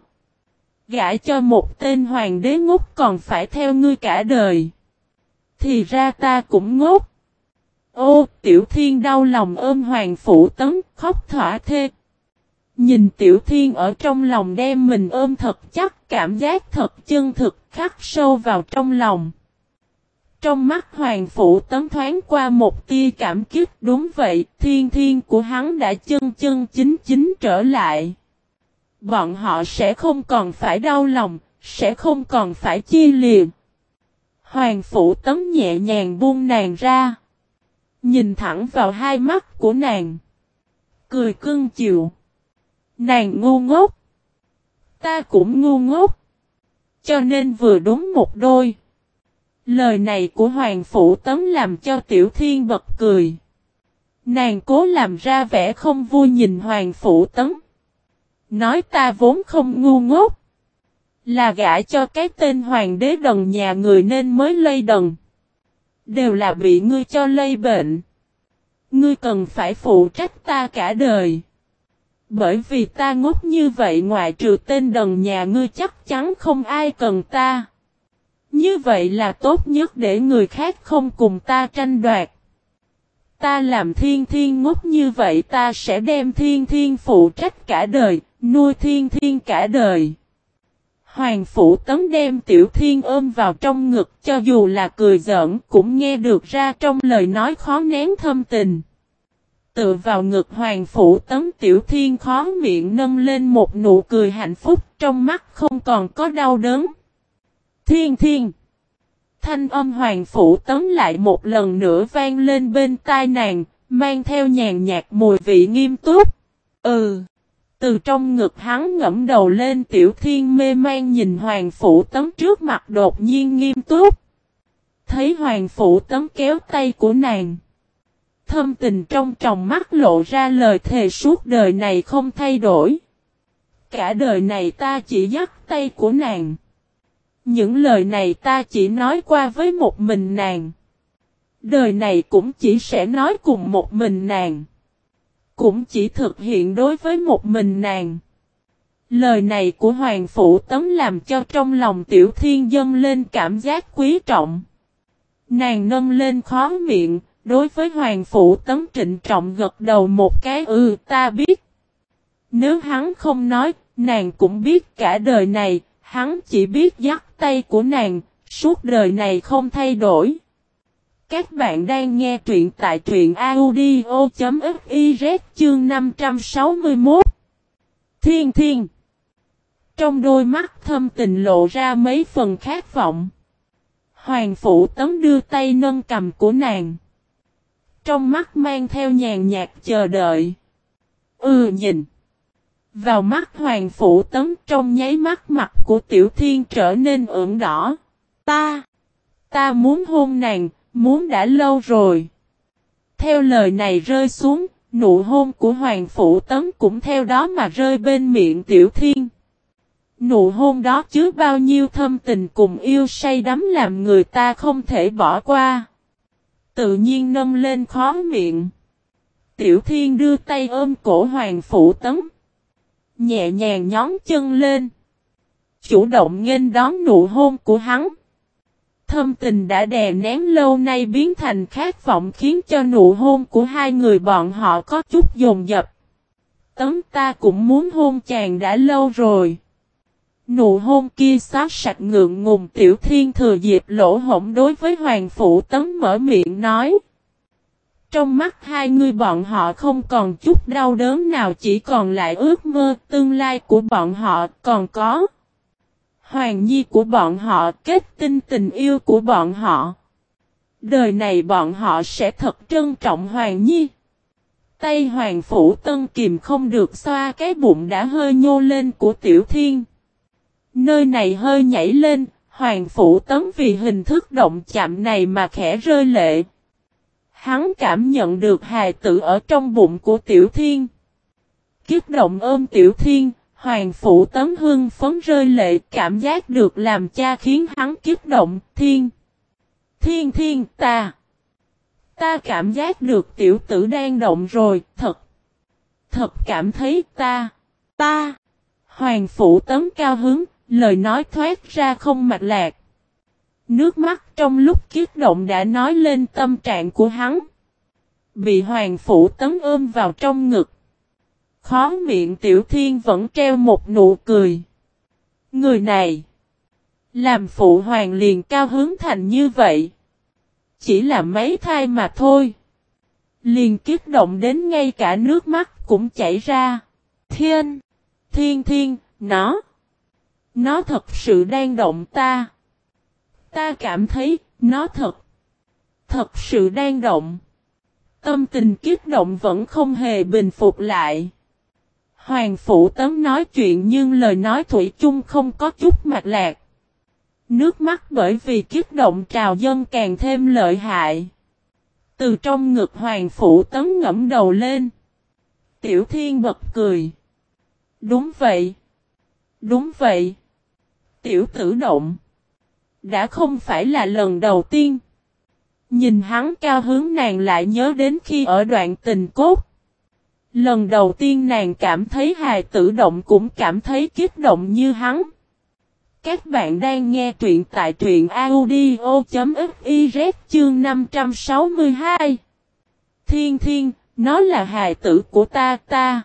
Gả cho một tên hoàng đế ngốc còn phải theo ngươi cả đời. Thì ra ta cũng ngốc. Ô, Tiểu Thiên đau lòng ôm Hoàng Phủ Tấn, khóc thỏa thê. Nhìn Tiểu Thiên ở trong lòng đem mình ôm thật chắc, cảm giác thật chân thực, khắc sâu vào trong lòng. Trong mắt Hoàng Phủ Tấn thoáng qua một tia cảm kích, đúng vậy, Thiên Thiên của hắn đã chân chân chính chính trở lại. Bọn họ sẽ không còn phải đau lòng, sẽ không còn phải chia lìa. Hoàng Phủ Tấn nhẹ nhàng buông nàng ra. Nhìn thẳng vào hai mắt của nàng. Cười cưng chiều. Nàng ngu ngốc. Ta cũng ngu ngốc. Cho nên vừa đúng một đôi. Lời này của Hoàng Phủ Tấn làm cho Tiểu Thiên bật cười. Nàng cố làm ra vẻ không vui nhìn Hoàng Phủ Tấn. Nói ta vốn không ngu ngốc. Là gả cho cái tên hoàng đế đần nhà người nên mới lây đần. Đều là bị ngươi cho lây bệnh. Ngươi cần phải phụ trách ta cả đời. Bởi vì ta ngốc như vậy ngoại trừ tên đần nhà ngươi chắc chắn không ai cần ta. Như vậy là tốt nhất để người khác không cùng ta tranh đoạt. Ta làm Thiên Thiên ngốc như vậy ta sẽ đem Thiên Thiên phụ trách cả đời, nuôi Thiên Thiên cả đời. Hoàng Phủ Tấn đem Tiểu Thiên ôm vào trong ngực cho dù là cười giỡn cũng nghe được ra trong lời nói khó nén thâm tình. Tựa vào ngực Hoàng Phủ Tấn Tiểu Thiên khó miệng nâng lên một nụ cười hạnh phúc trong mắt không còn có đau đớn. Thiên Thiên. Thanh âm Hoàng Phủ Tấn lại một lần nữa vang lên bên tai nàng, mang theo nhàn nhạt mùi vị nghiêm túc. Ừ. Từ trong ngực hắn ngẫm đầu lên Tiểu Thiên mê man nhìn Hoàng Phủ Tấn trước mặt đột nhiên nghiêm túc. Thấy Hoàng Phủ Tấn kéo tay của nàng. Thâm tình trong tròng mắt lộ ra lời thề suốt đời này không thay đổi. Cả đời này ta chỉ dắt tay của nàng. Những lời này ta chỉ nói qua với một mình nàng. Đời này cũng chỉ sẽ nói cùng một mình nàng. Cũng chỉ thực hiện đối với một mình nàng. Lời này của Hoàng Phủ Tấn làm cho trong lòng Tiểu Thiên dâng lên cảm giác quý trọng. Nàng nâng lên khó miệng, đối với Hoàng Phủ Tấn trịnh trọng gật đầu một cái ừ ta biết. Nếu hắn không nói, nàng cũng biết cả đời này, hắn chỉ biết dắt tay của nàng, suốt đời này không thay đổi. Các bạn đang nghe truyện tại truyện audio.fiz chương năm trăm sáu mươi mốt. Thiên Thiên. Trong đôi mắt thâm tình lộ ra mấy phần khát vọng. Hoàng Phủ Tấn đưa tay nâng cầm của nàng. Trong mắt mang theo nhàn nhạt chờ đợi. Ừ nhìn. Vào mắt Hoàng Phủ Tấn trong nháy mắt mặt của Tiểu Thiên trở nên ửng đỏ. Ta. Ta muốn hôn nàng. Muốn đã lâu rồi. Theo lời này rơi xuống, nụ hôn của Hoàng Phủ Tấn cũng theo đó mà rơi bên miệng Tiểu Thiên. Nụ hôn đó chứa bao nhiêu thâm tình cùng yêu say đắm làm người ta không thể bỏ qua. Tự nhiên nâng lên khó miệng. Tiểu Thiên đưa tay ôm cổ Hoàng Phủ Tấn. Nhẹ nhàng nhón chân lên. Chủ động nghênh đón nụ hôn của hắn. Thâm tình đã đè nén lâu nay biến thành khát vọng khiến cho nụ hôn của hai người bọn họ có chút dồn dập. Tấn ta cũng muốn hôn chàng đã lâu rồi. Nụ hôn kia xóa sạch ngượng ngùng Tiểu Thiên thừa dịp lỗ hổng đối với Hoàng Phủ Tấn mở miệng nói. Trong mắt hai người bọn họ không còn chút đau đớn nào, chỉ còn lại ước mơ tương lai của bọn họ, còn có Hoàng Nhi của bọn họ, kết tinh tình yêu của bọn họ. Đời này bọn họ sẽ thật trân trọng Hoàng Nhi. Tay Hoàng Phủ Tân kìm không được xoa cái bụng đã hơi nhô lên của Tiểu Thiên. Nơi này hơi nhảy lên, Hoàng Phủ Tấn vì hình thức động chạm này mà khẽ rơi lệ. Hắn cảm nhận được hài tử ở trong bụng của Tiểu Thiên. Kiếp động ôm Tiểu Thiên, Hoàng Phủ Tấn hưng phấn rơi lệ, cảm giác được làm cha khiến hắn kiếp động. Thiên, Thiên Thiên, ta, ta cảm giác được tiểu tử đang động rồi, thật, thật cảm thấy ta, ta. Hoàng Phủ Tấn cao hứng, lời nói thoát ra không mạch lạc. Nước mắt trong lúc kiếp động đã nói lên tâm trạng của hắn. Bị Hoàng Phủ Tấn ôm vào trong ngực. Khó miệng Tiểu Thiên vẫn treo một nụ cười. Người này, làm phụ hoàng liền cao hứng thành như vậy. Chỉ là mấy thai mà thôi. Liền kiếp động đến ngay cả nước mắt cũng chảy ra. Thiên, Thiên Thiên, nó, nó thật sự đang động ta. Ta cảm thấy, nó thật, thật sự đang động. Tâm tình kiếp động vẫn không hề bình phục lại. Hoàng Phủ Tấn nói chuyện nhưng lời nói thủy chung không có chút mạch lạc. Nước mắt bởi vì kiếp động trào dâng càng thêm lợi hại. Từ trong ngực Hoàng Phủ Tấn ngẫm đầu lên. Tiểu Thiên bật cười. Đúng vậy. Đúng vậy. Tiểu tử động. Đã không phải là lần đầu tiên. Nhìn hắn cao hứng nàng lại nhớ đến khi ở đoạn tình cốt. Lần đầu tiên nàng cảm thấy hài tử động cũng cảm thấy kiếp động như hắn. Các bạn đang nghe truyện tại truyện audio.fiz chương năm trăm sáu mươi hai. Thiên Thiên, nó là hài tử của ta, ta.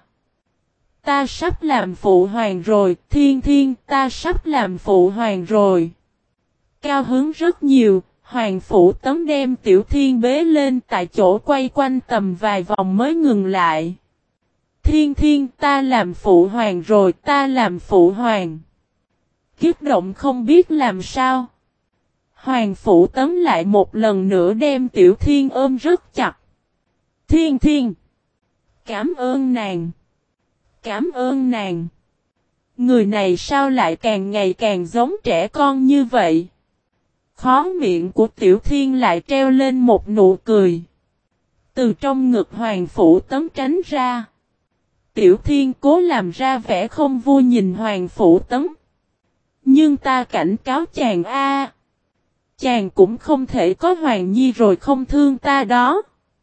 Ta sắp làm phụ hoàng rồi, Thiên Thiên, ta sắp làm phụ hoàng rồi. Cao hứng rất nhiều, Hoàng Phủ Tấn đem Tiểu Thiên bế lên tại chỗ quay quanh tầm vài vòng mới ngừng lại. Thiên Thiên, ta làm phụ hoàng rồi, ta làm phụ hoàng. Kiếp động không biết làm sao. Hoàng Phủ Tấn lại một lần nữa đem Tiểu Thiên ôm rất chặt. Thiên Thiên, cảm ơn nàng. Cảm ơn nàng. Người này sao lại càng ngày càng giống trẻ con như vậy? Khó miệng của Tiểu Thiên lại treo lên một nụ cười. Từ trong ngực Hoàng Phủ Tấn tránh ra. Tiểu Thiên cố làm ra vẻ không vui nhìn Hoàng Phủ Tấn. Nhưng ta cảnh cáo chàng a, chàng cũng không thể có Hoàng Nhi rồi không thương ta đó.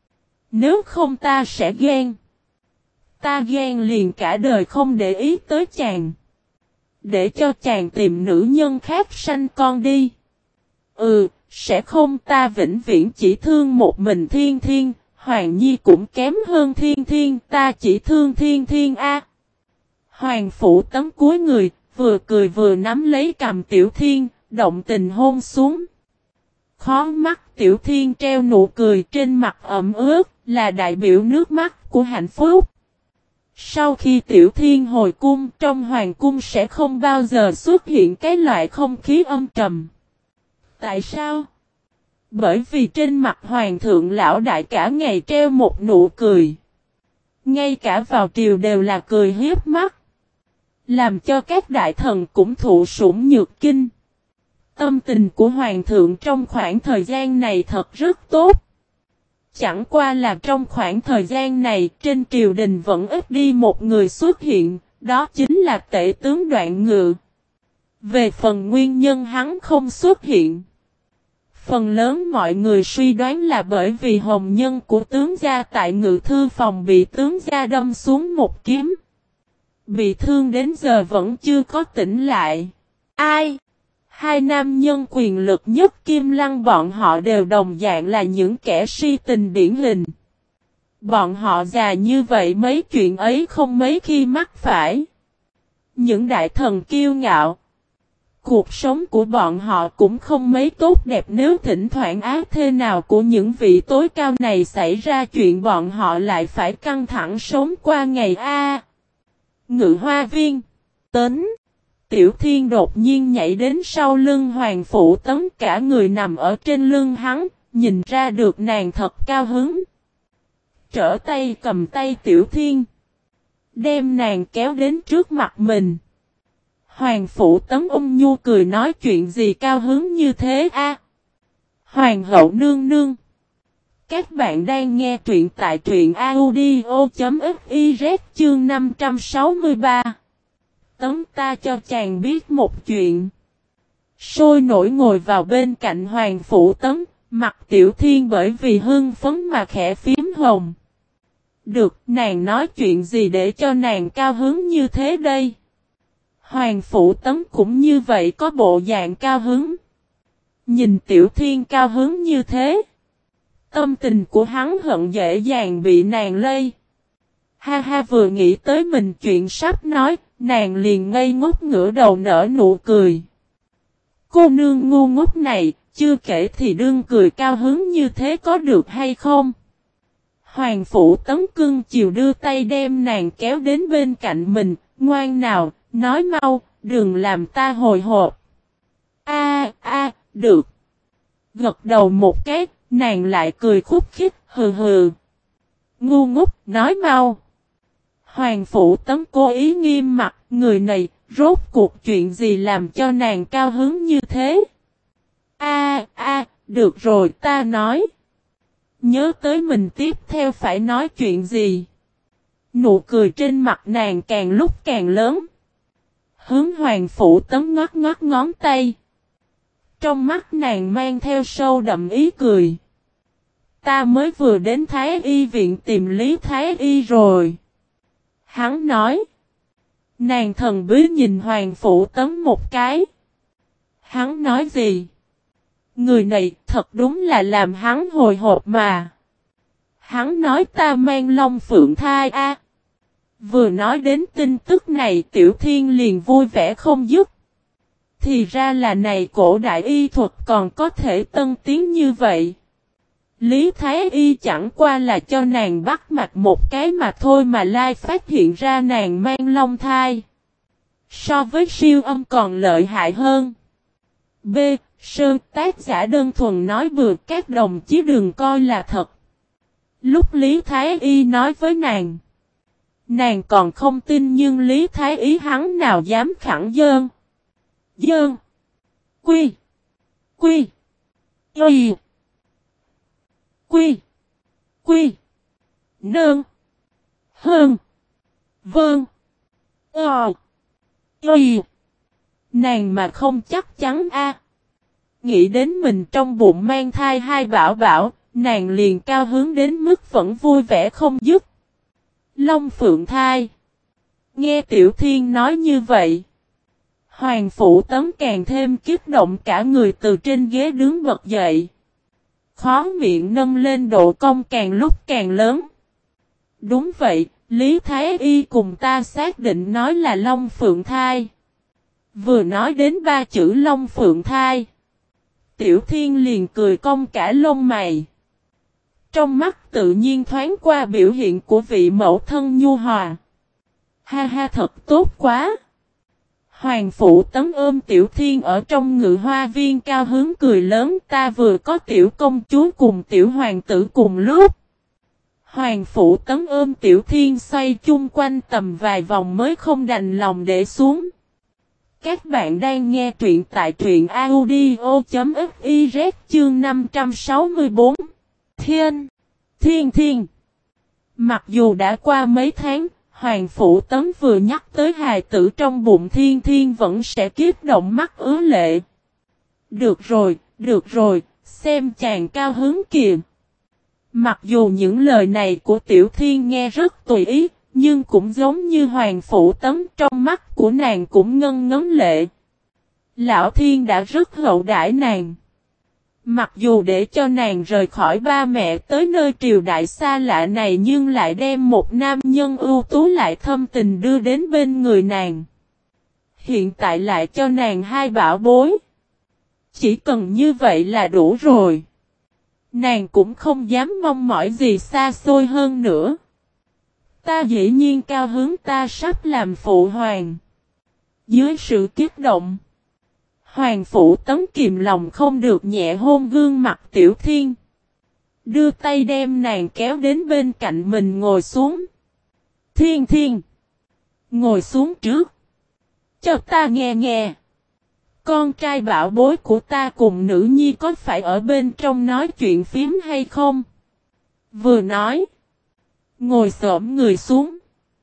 Nếu không ta sẽ ghen. Ta ghen liền cả đời không để ý tới chàng. Để cho chàng tìm nữ nhân khác sanh con đi. Ừ, sẽ không, ta vĩnh viễn chỉ thương một mình Thiên Thiên. Hoàng Nhi cũng kém hơn Thiên Thiên, ta chỉ thương Thiên Thiên a. Hoàng Phủ Tấn cúi người, vừa cười vừa nắm lấy cằm Tiểu Thiên, động tình hôn xuống. Khó mắt Tiểu Thiên treo nụ cười trên mặt ẩm ướt, là đại biểu nước mắt của hạnh phúc. Sau khi Tiểu Thiên hồi cung, trong hoàng cung sẽ không bao giờ xuất hiện cái loại không khí âm trầm. Tại sao? Bởi vì trên mặt hoàng thượng lão đại cả ngày treo một nụ cười. Ngay cả vào triều đều là cười hiếp mắt. Làm cho các đại thần cũng thụ sủng nhược kinh. Tâm tình của hoàng thượng trong khoảng thời gian này thật rất tốt. Chẳng qua là trong khoảng thời gian này trên triều đình vẫn ít đi một người xuất hiện, đó chính là tể tướng Đoạn Ngự. Về phần nguyên nhân hắn không xuất hiện, phần lớn mọi người suy đoán là bởi vì hồng nhân của tướng gia tại ngự thư phòng bị tướng gia đâm xuống một kiếm. Bị thương đến giờ vẫn chưa có tỉnh lại. Ai? Hai nam nhân quyền lực nhất Kim Lăng bọn họ đều đồng dạng là những kẻ si tình điển hình. Bọn họ già như vậy mấy chuyện ấy không mấy khi mắc phải. Những đại thần kiêu ngạo, Cuộc sống của bọn họ cũng không mấy tốt đẹp nếu thỉnh thoảng ác thế nào của những vị tối cao này xảy ra chuyện bọn họ lại phải căng thẳng sống qua ngày a. Ngự hoa viên. Tấn. Tiểu Thiên đột nhiên nhảy đến sau lưng Hoàng Phụ Tấn, cả người nằm ở trên lưng hắn, nhìn ra được nàng thật cao hứng. Trở tay cầm tay Tiểu Thiên, đem nàng kéo đến trước mặt mình. Hoàng Phụ Tấn ôm nhu cười nói chuyện gì cao hứng như thế a? Hoàng hậu nương nương. Các bạn đang nghe truyện tại truyện audio.fiz chương năm trăm sáu mươi ba. Tấn ta cho chàng biết một chuyện. Sôi nổi ngồi vào bên cạnh Hoàng Phụ Tấn, mặt Tiểu Thiên bởi vì hưng phấn mà khẽ phím hồng. Được, nàng nói chuyện gì để cho nàng cao hứng như thế đây? Hoàng Phụ Tấn cũng như vậy có bộ dạng cao hứng. Nhìn Tiểu Thiên cao hứng như thế, tâm tình của hắn hận dễ dàng bị nàng lây. Ha ha, vừa nghĩ tới mình chuyện sắp nói, nàng liền ngây ngốc ngửa đầu nở nụ cười. Cô nương ngu ngốc này, chưa kể thì đương cười cao hứng như thế có được hay không? Hoàng Phụ Tấn cưng chiều đưa tay đem nàng kéo đến bên cạnh mình, ngoan nào, nói mau, đừng làm ta hồi hộp. A a, được. Gật đầu một cái, nàng lại cười khúc khích, hừ hừ. Ngu ngốc, nói mau. Hoàng Phụ Tấn cố ý nghiêm mặt, người này, rốt cuộc chuyện gì làm cho nàng cao hứng như thế? A a, được rồi ta nói. Nhớ tới mình tiếp theo phải nói chuyện gì. Nụ cười trên mặt nàng càng lúc càng lớn. Hướng Hoàng Phụ Tấn ngoắc ngoắc ngón tay. Trong mắt nàng mang theo sâu đậm ý cười. Ta mới vừa đến Thái Y viện tìm Lý Thái Y rồi. Hắn nói. Nàng thần bí nhìn Hoàng Phụ Tấn một cái. Hắn nói gì? Người này thật đúng là làm hắn hồi hộp mà. Hắn nói ta mang long phượng thai a. Vừa nói đến tin tức này Tiểu Thiên liền vui vẻ không dứt. Thì ra là này cổ đại y thuật còn có thể tân tiến như vậy. Lý Thái Y chẳng qua là cho nàng bắt mạch một cái mà thôi mà lai phát hiện ra nàng mang long thai. So với siêu âm còn lợi hại hơn. B. Sơn tác giả đơn thuần nói bừa, các đồng chí đừng coi là thật. Lúc Lý Thái Y nói với nàng, nàng còn không tin nhưng Lý Thái Y hắn nào dám khẳng dơn. Dơn. Quy. Quy. Y. Quy. Quy. Nơn. Hơn. Vâng. Ờ. Y. Nàng mà không chắc chắn a. Nghĩ đến mình trong bụng mang thai hai bảo bảo, nàng liền cao hứng đến mức vẫn vui vẻ không dứt. Long phượng thai. Nghe Tiểu Thiên nói như vậy, Hoàng Phụ Tấn càng thêm kích động, cả người từ trên ghế đứng bật dậy. Khó miệng nâng lên độ cong càng lúc càng lớn. Đúng vậy, Lý Thái Y cùng ta xác định nói là long phượng thai. Vừa nói đến ba chữ long phượng thai, Tiểu Thiên liền cười cong cả lông mày. Trong mắt tự nhiên thoáng qua biểu hiện của vị mẫu thân nhu hòa. Ha ha, thật tốt quá. Hoàng Phụ Tấn ôm Tiểu Thiên ở trong ngự hoa viên cao hứng cười lớn, ta vừa có tiểu công chúa cùng tiểu hoàng tử cùng lúc. Hoàng Phụ Tấn ôm Tiểu Thiên xoay chung quanh tầm vài vòng mới không đành lòng để xuống. Các bạn đang nghe truyện tại truyện audio.fiz chương năm trăm sáu mươi bốn. Thiên. Thiên Thiên. Mặc dù đã qua mấy tháng, Hoàng Phụ Tấn vừa nhắc tới hài tử trong bụng Thiên Thiên vẫn sẽ kiếp động mắt ứa lệ. Được rồi, được rồi, xem chàng cao hứng kìa. Mặc dù những lời này của Tiểu Thiên nghe rất tùy ý, nhưng cũng giống như Hoàng Phụ Tấn, trong mắt của nàng cũng ngân ngấn lệ. Lão Thiên đã rất hậu đãi nàng. Mặc dù để cho nàng rời khỏi ba mẹ tới nơi triều đại xa lạ này nhưng lại đem một nam nhân ưu tú lại thâm tình đưa đến bên người nàng. Hiện tại lại cho nàng hai bảo bối. Chỉ cần như vậy là đủ rồi. Nàng cũng không dám mong mỏi gì xa xôi hơn nữa. Ta dĩ nhiên cao hứng ta sắp làm phụ hoàng. Dưới sự kích động, Hoàng Phủ Tấn kìm lòng không được nhẹ hôn gương mặt Tiểu Thiên. Đưa tay đem nàng kéo đến bên cạnh mình ngồi xuống. Thiên Thiên, ngồi xuống trước. Cho ta nghe nghe. Con trai bảo bối của ta cùng nữ nhi có phải ở bên trong nói chuyện phím hay không? Vừa nói, ngồi xổm người xuống,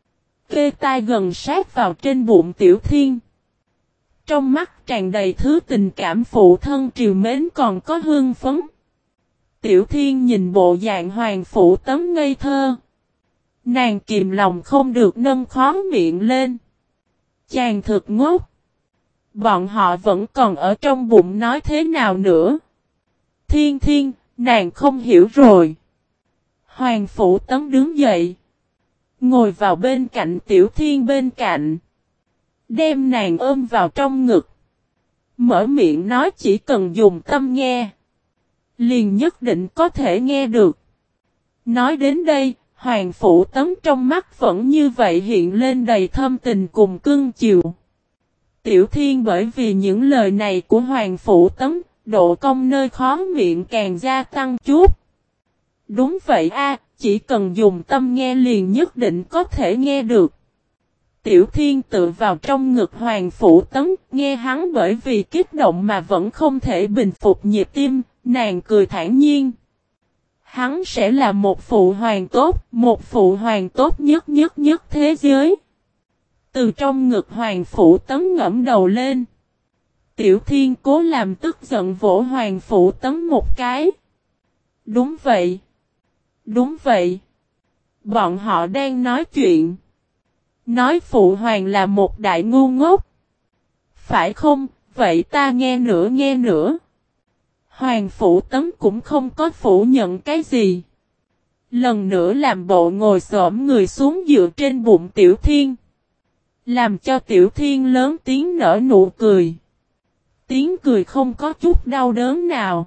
kê tai gần sát vào trên bụng Tiểu Thiên. Trong mắt tràn đầy thứ tình cảm phụ thân triều mến còn có hương phấn. Tiểu Thiên nhìn bộ dạng Hoàng Phủ Tấn ngây thơ. Nàng kìm lòng không được nâng khóe miệng lên. Chàng thực ngốc. Bọn họ vẫn còn ở trong bụng nói thế nào nữa. Thiên Thiên, nàng không hiểu rồi. Hoàng Phủ Tấn đứng dậy. Ngồi vào bên cạnh Tiểu Thiên bên cạnh. Đem nàng ôm vào trong ngực. Mở miệng nói chỉ cần dùng tâm nghe. Liền nhất định có thể nghe được. Nói đến đây, Hoàng Phủ Tấn trong mắt vẫn như vậy hiện lên đầy thâm tình cùng cưng chiều. Tiểu Thiên bởi vì những lời này của Hoàng Phủ Tấn, độ cong nơi khó miệng càng gia tăng chút. Đúng vậy a, chỉ cần dùng tâm nghe liền nhất định có thể nghe được. Tiểu Thiên tự vào trong ngực Hoàng Phủ Tấn, nghe hắn bởi vì kích động mà vẫn không thể bình phục nhịp tim, nàng cười thản nhiên. Hắn sẽ là một phụ hoàng tốt, một phụ hoàng tốt nhất nhất nhất thế giới. Từ trong ngực Hoàng Phủ Tấn ngẫm đầu lên. Tiểu Thiên cố làm tức giận vỗ Hoàng Phủ Tấn một cái. Đúng vậy. Đúng vậy. Bọn họ đang nói chuyện. Nói phụ hoàng là một đại ngu ngốc. Phải không? Vậy ta nghe nữa nghe nữa. Hoàng Phủ Tấn cũng không có phủ nhận cái gì. Lần nữa làm bộ ngồi xổm người xuống dựa trên bụng Tiểu Thiên. Làm cho Tiểu Thiên lớn tiếng nở nụ cười. Tiếng cười không có chút đau đớn nào.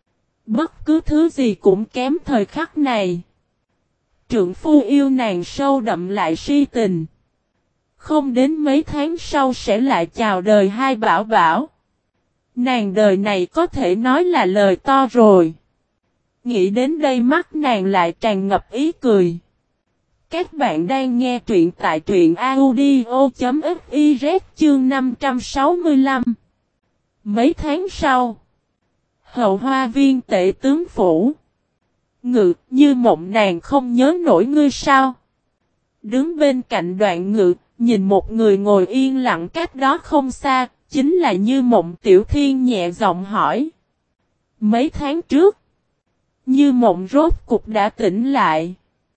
Bất cứ thứ gì cũng kém thời khắc này. Trượng phu yêu nàng sâu đậm lại si tình. Không đến mấy tháng sau sẽ lại chào đời hai bảo bảo. Nàng đời này có thể nói là lời to rồi. Nghĩ đến đây mắt nàng lại tràn ngập ý cười. Các bạn đang nghe truyện tại truyện audio.fiz chương năm trăm sáu mươi lăm. Mấy tháng sau, hậu hoa viên tể tướng phủ. Ngự, Như Mộng nàng không nhớ nổi ngươi sao? Đứng bên cạnh Đoạn Ngự, nhìn một người ngồi yên lặng cách đó không xa, chính là Như Mộng. Tiểu Thiên nhẹ giọng hỏi. Mấy tháng trước, Như Mộng rốt cục đã tỉnh lại.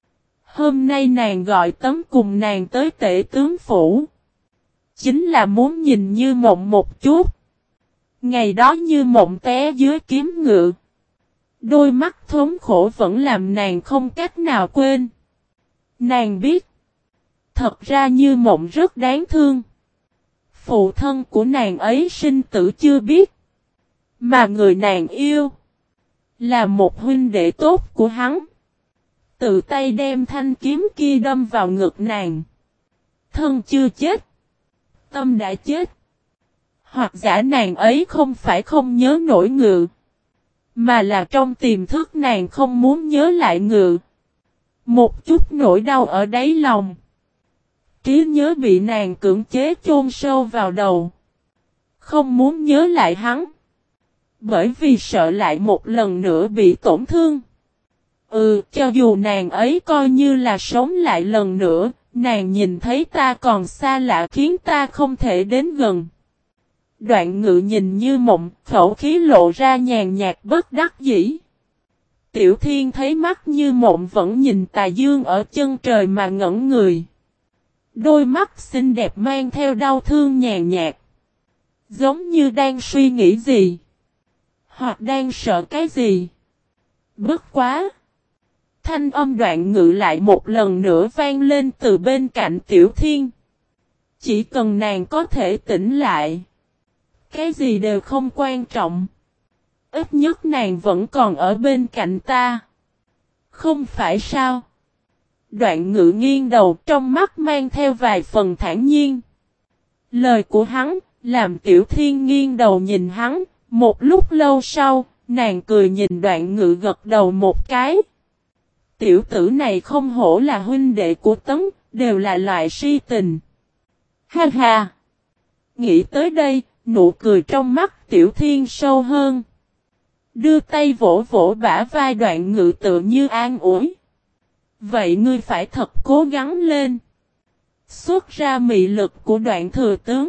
Hôm nay nàng gọi Tấm cùng nàng tới tể tướng phủ. Chính là muốn nhìn Như Mộng một chút. Ngày đó Như Mộng té dưới kiếm ngựa. Đôi mắt thống khổ vẫn làm nàng không cách nào quên. Nàng biết. Thật ra Như Mộng rất đáng thương. Phụ thân của nàng ấy sinh tử chưa biết. Mà người nàng yêu. Là một huynh đệ tốt của hắn. Tự tay đem thanh kiếm kia đâm vào ngực nàng. Thân chưa chết. Tâm đã chết. Hoặc giả nàng ấy không phải không nhớ nổi ngự. Mà là trong tiềm thức nàng không muốn nhớ lại ngự. Một chút nỗi đau ở đáy lòng. Trí nhớ bị nàng cưỡng chế chôn sâu vào đầu. Không muốn nhớ lại hắn. Bởi vì sợ lại một lần nữa bị tổn thương. Ừ, cho dù nàng ấy coi như là sống lại lần nữa, nàng nhìn thấy ta còn xa lạ khiến ta không thể đến gần. Đoạn Ngự nhìn Như Mộng, khẩu khí lộ ra nhàn nhạt bất đắc dĩ. Tiểu Thiên thấy mắt Như Mộng vẫn nhìn tà dương ở chân trời mà ngẩn người. Đôi mắt xinh đẹp mang theo đau thương nhàn nhạt. Giống như đang suy nghĩ gì. Hoặc đang sợ cái gì. Bất quá. Thanh âm Đoạn Ngự lại một lần nữa vang lên từ bên cạnh Tiểu Thiên. Chỉ cần nàng có thể tỉnh lại. Cái gì đều không quan trọng. Ít nhất nàng vẫn còn ở bên cạnh ta. Không phải sao? Đoạn Ngự nghiêng đầu, trong mắt mang theo vài phần thản nhiên. Lời của hắn làm Tiểu Thiên nghiêng đầu nhìn hắn. Một lúc lâu sau, nàng cười nhìn Đoạn Ngự gật đầu một cái. Tiểu tử này không hổ là huynh đệ của Tấn, đều là loại si tình. Ha ha! Nghĩ tới đây, nụ cười trong mắt Tiểu Thiên sâu hơn. Đưa tay vỗ vỗ bả vai Đoạn Ngự tự như an ủi. Vậy ngươi phải thật cố gắng lên. Xuất ra mị lực của Đoạn thừa tướng.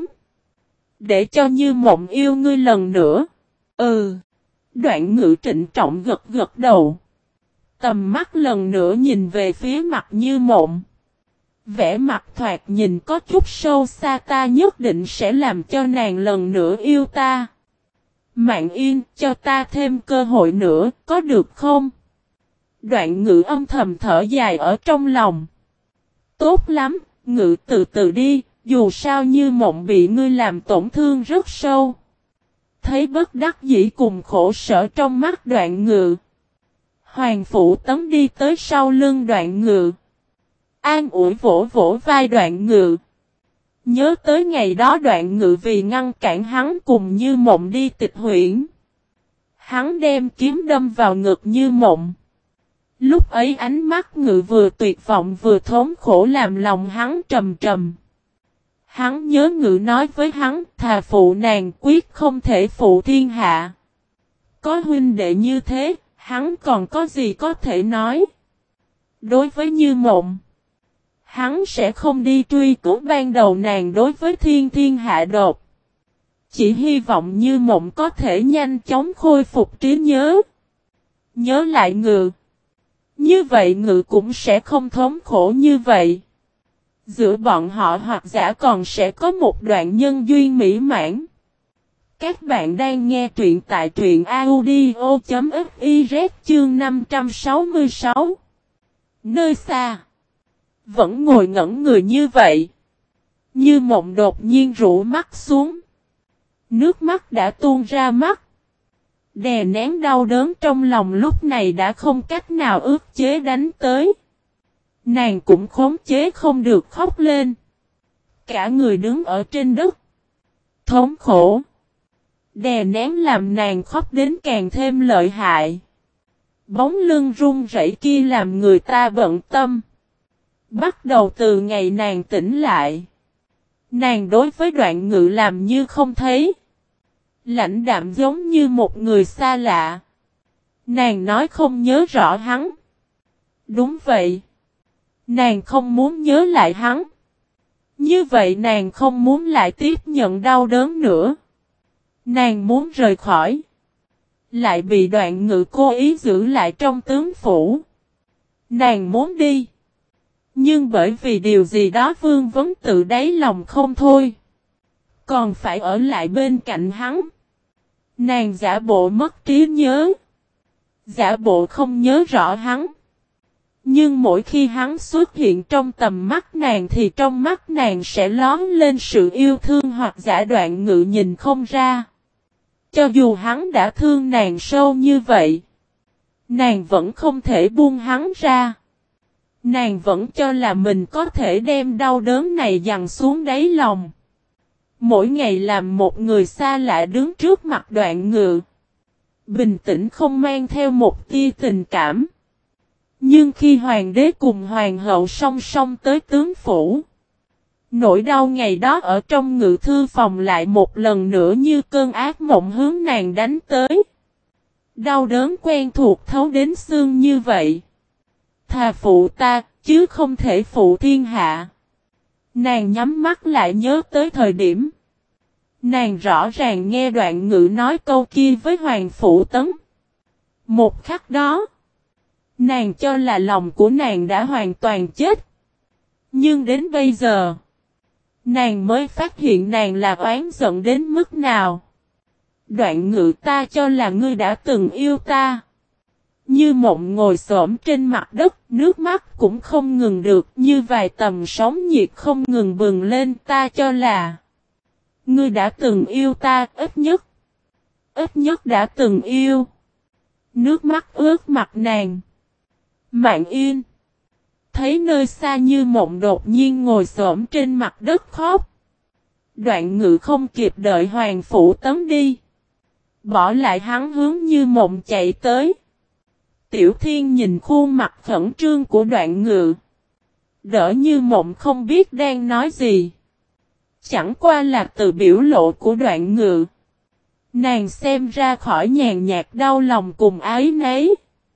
Để cho Như Mộng yêu ngươi lần nữa. Ừ. Đoạn Ngự trịnh trọng gật gật đầu. Tầm mắt lần nữa nhìn về phía mặt Như Mộng. Vẻ mặt thoạt nhìn có chút sâu xa, ta nhất định sẽ làm cho nàng lần nữa yêu ta. Mạng Yên, cho ta thêm cơ hội nữa, có được không? Đoạn Ngự âm thầm thở dài ở trong lòng. Tốt lắm, Ngự từ từ đi, dù sao Như Mộng bị ngươi làm tổn thương rất sâu. Thấy bất đắc dĩ cùng khổ sở trong mắt Đoạn Ngự. Hoàng Phủ Tấn đi tới sau lưng Đoạn Ngự. An ủi vỗ vỗ vai Đoạn Ngự. Nhớ tới ngày đó Đoạn Ngự vì ngăn cản hắn cùng Như Mộng đi Tịch Huyễn. Hắn đem kiếm đâm vào ngực Như Mộng. Lúc ấy ánh mắt Ngự vừa tuyệt vọng vừa thống khổ làm lòng hắn trầm trầm. Hắn nhớ Ngự nói với hắn, thà phụ nàng quyết không thể phụ thiên hạ. Có huynh đệ như thế, hắn còn có gì có thể nói. Đối với Như Mộng, hắn sẽ không đi truy cứu ban đầu nàng đối với thiên thiên hạ đột. Chỉ hy vọng Như Mộng có thể nhanh chóng khôi phục trí nhớ. Nhớ lại Ngự. Như vậy Ngự cũng sẽ không thống khổ như vậy. Giữa bọn họ hoặc giả còn sẽ có một đoạn nhân duyên mỹ mãn. Các bạn đang nghe truyện tại truyện audio.fiz chương năm trăm sáu mươi sáu. Nơi xa. Vẫn ngồi ngẩn người như vậy. Như Mộng đột nhiên rũ mắt xuống. Nước mắt đã tuôn ra mắt. Đè nén đau đớn trong lòng lúc này đã không cách nào ức chế đánh tới. Nàng cũng khống chế không được khóc lên. Cả người đứng ở trên đất. Thống khổ. Đè nén làm nàng khóc đến càng thêm lợi hại. Bóng lưng run rẩy kia làm người ta bận tâm. Bắt đầu từ ngày nàng tỉnh lại. Nàng đối với Đoạn Ngự làm như không thấy. Lãnh đạm giống như một người xa lạ. Nàng nói không nhớ rõ hắn. Đúng vậy. Nàng không muốn nhớ lại hắn. Như vậy nàng không muốn lại tiếp nhận đau đớn nữa. Nàng muốn rời khỏi. Lại bị Đoạn Ngự cố ý giữ lại trong tướng phủ. Nàng muốn đi. Nhưng bởi vì điều gì đó vương vấn tự đáy lòng không thôi. Còn phải ở lại bên cạnh hắn. Nàng giả bộ mất trí nhớ. Giả bộ không nhớ rõ hắn. Nhưng mỗi khi hắn xuất hiện trong tầm mắt nàng thì trong mắt nàng sẽ lóm lên sự yêu thương hoặc giả Đoạn Ngự nhìn không ra. Cho dù hắn đã thương nàng sâu như vậy. Nàng vẫn không thể buông hắn ra. Nàng vẫn cho là mình có thể đem đau đớn này dằn xuống đáy lòng. Mỗi ngày làm một người xa lạ đứng trước mặt Đoạn Ngự. Bình tĩnh không mang theo một tia tình cảm. Nhưng khi hoàng đế cùng hoàng hậu song song tới tướng phủ. Nỗi đau ngày đó ở trong ngự thư phòng lại một lần nữa như cơn ác mộng hướng nàng đánh tới. Đau đớn quen thuộc thấu đến xương như vậy. Thà phụ ta, chứ không thể phụ thiên hạ. Nàng nhắm mắt lại nhớ tới thời điểm. Nàng rõ ràng nghe Đoạn Ngự nói câu kia với Hoàng Phủ Tấn. Một khắc đó, nàng cho là lòng của nàng đã hoàn toàn chết. Nhưng đến bây giờ, nàng mới phát hiện nàng là oán giận đến mức nào. Đoạn Ngự, ta cho là ngươi đã từng yêu ta. Như Mộng ngồi xổm trên mặt đất, nước mắt cũng không ngừng được, như vài tầng sóng nhiệt không ngừng bừng lên. Ta cho là ngươi đã từng yêu ta, ít nhất. Ít nhất đã từng yêu. Nước mắt ướt mặt nàng. Mạn Yên thấy nơi xa Như Mộng đột nhiên ngồi xổm trên mặt đất khóc. Đoạn Ngự không kịp đợi Hoàng Phủ Tấn đi, bỏ lại hắn hướng Như Mộng chạy tới. Tiểu Thiên nhìn khuôn mặt khẩn trương của Đoạn Ngự, đỡ Như Mộng không biết đang nói gì. Chẳng qua là từ biểu lộ của Đoạn Ngự, nàng xem ra khỏi nhàn nhạt đau lòng cùng ái nấy.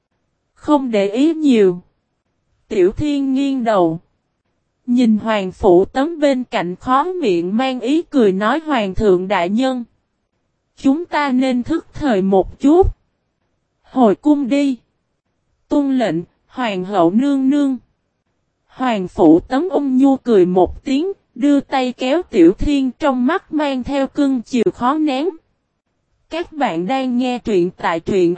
Không để ý nhiều. Tiểu Thiên nghiêng đầu, nhìn Hoàng Phủ Tấn bên cạnh, khó miệng mang ý cười nói: Hoàng thượng đại nhân, chúng ta nên thức thời một chút. Hồi cung đi. Tuân lệnh, Hoàng hậu nương nương. Hoàng Phủ Tấn ôn nhu cười một tiếng, đưa tay kéo Tiểu Thiên, trong mắt mang theo cưng chiều khó nén. Các bạn đang nghe truyện tại truyện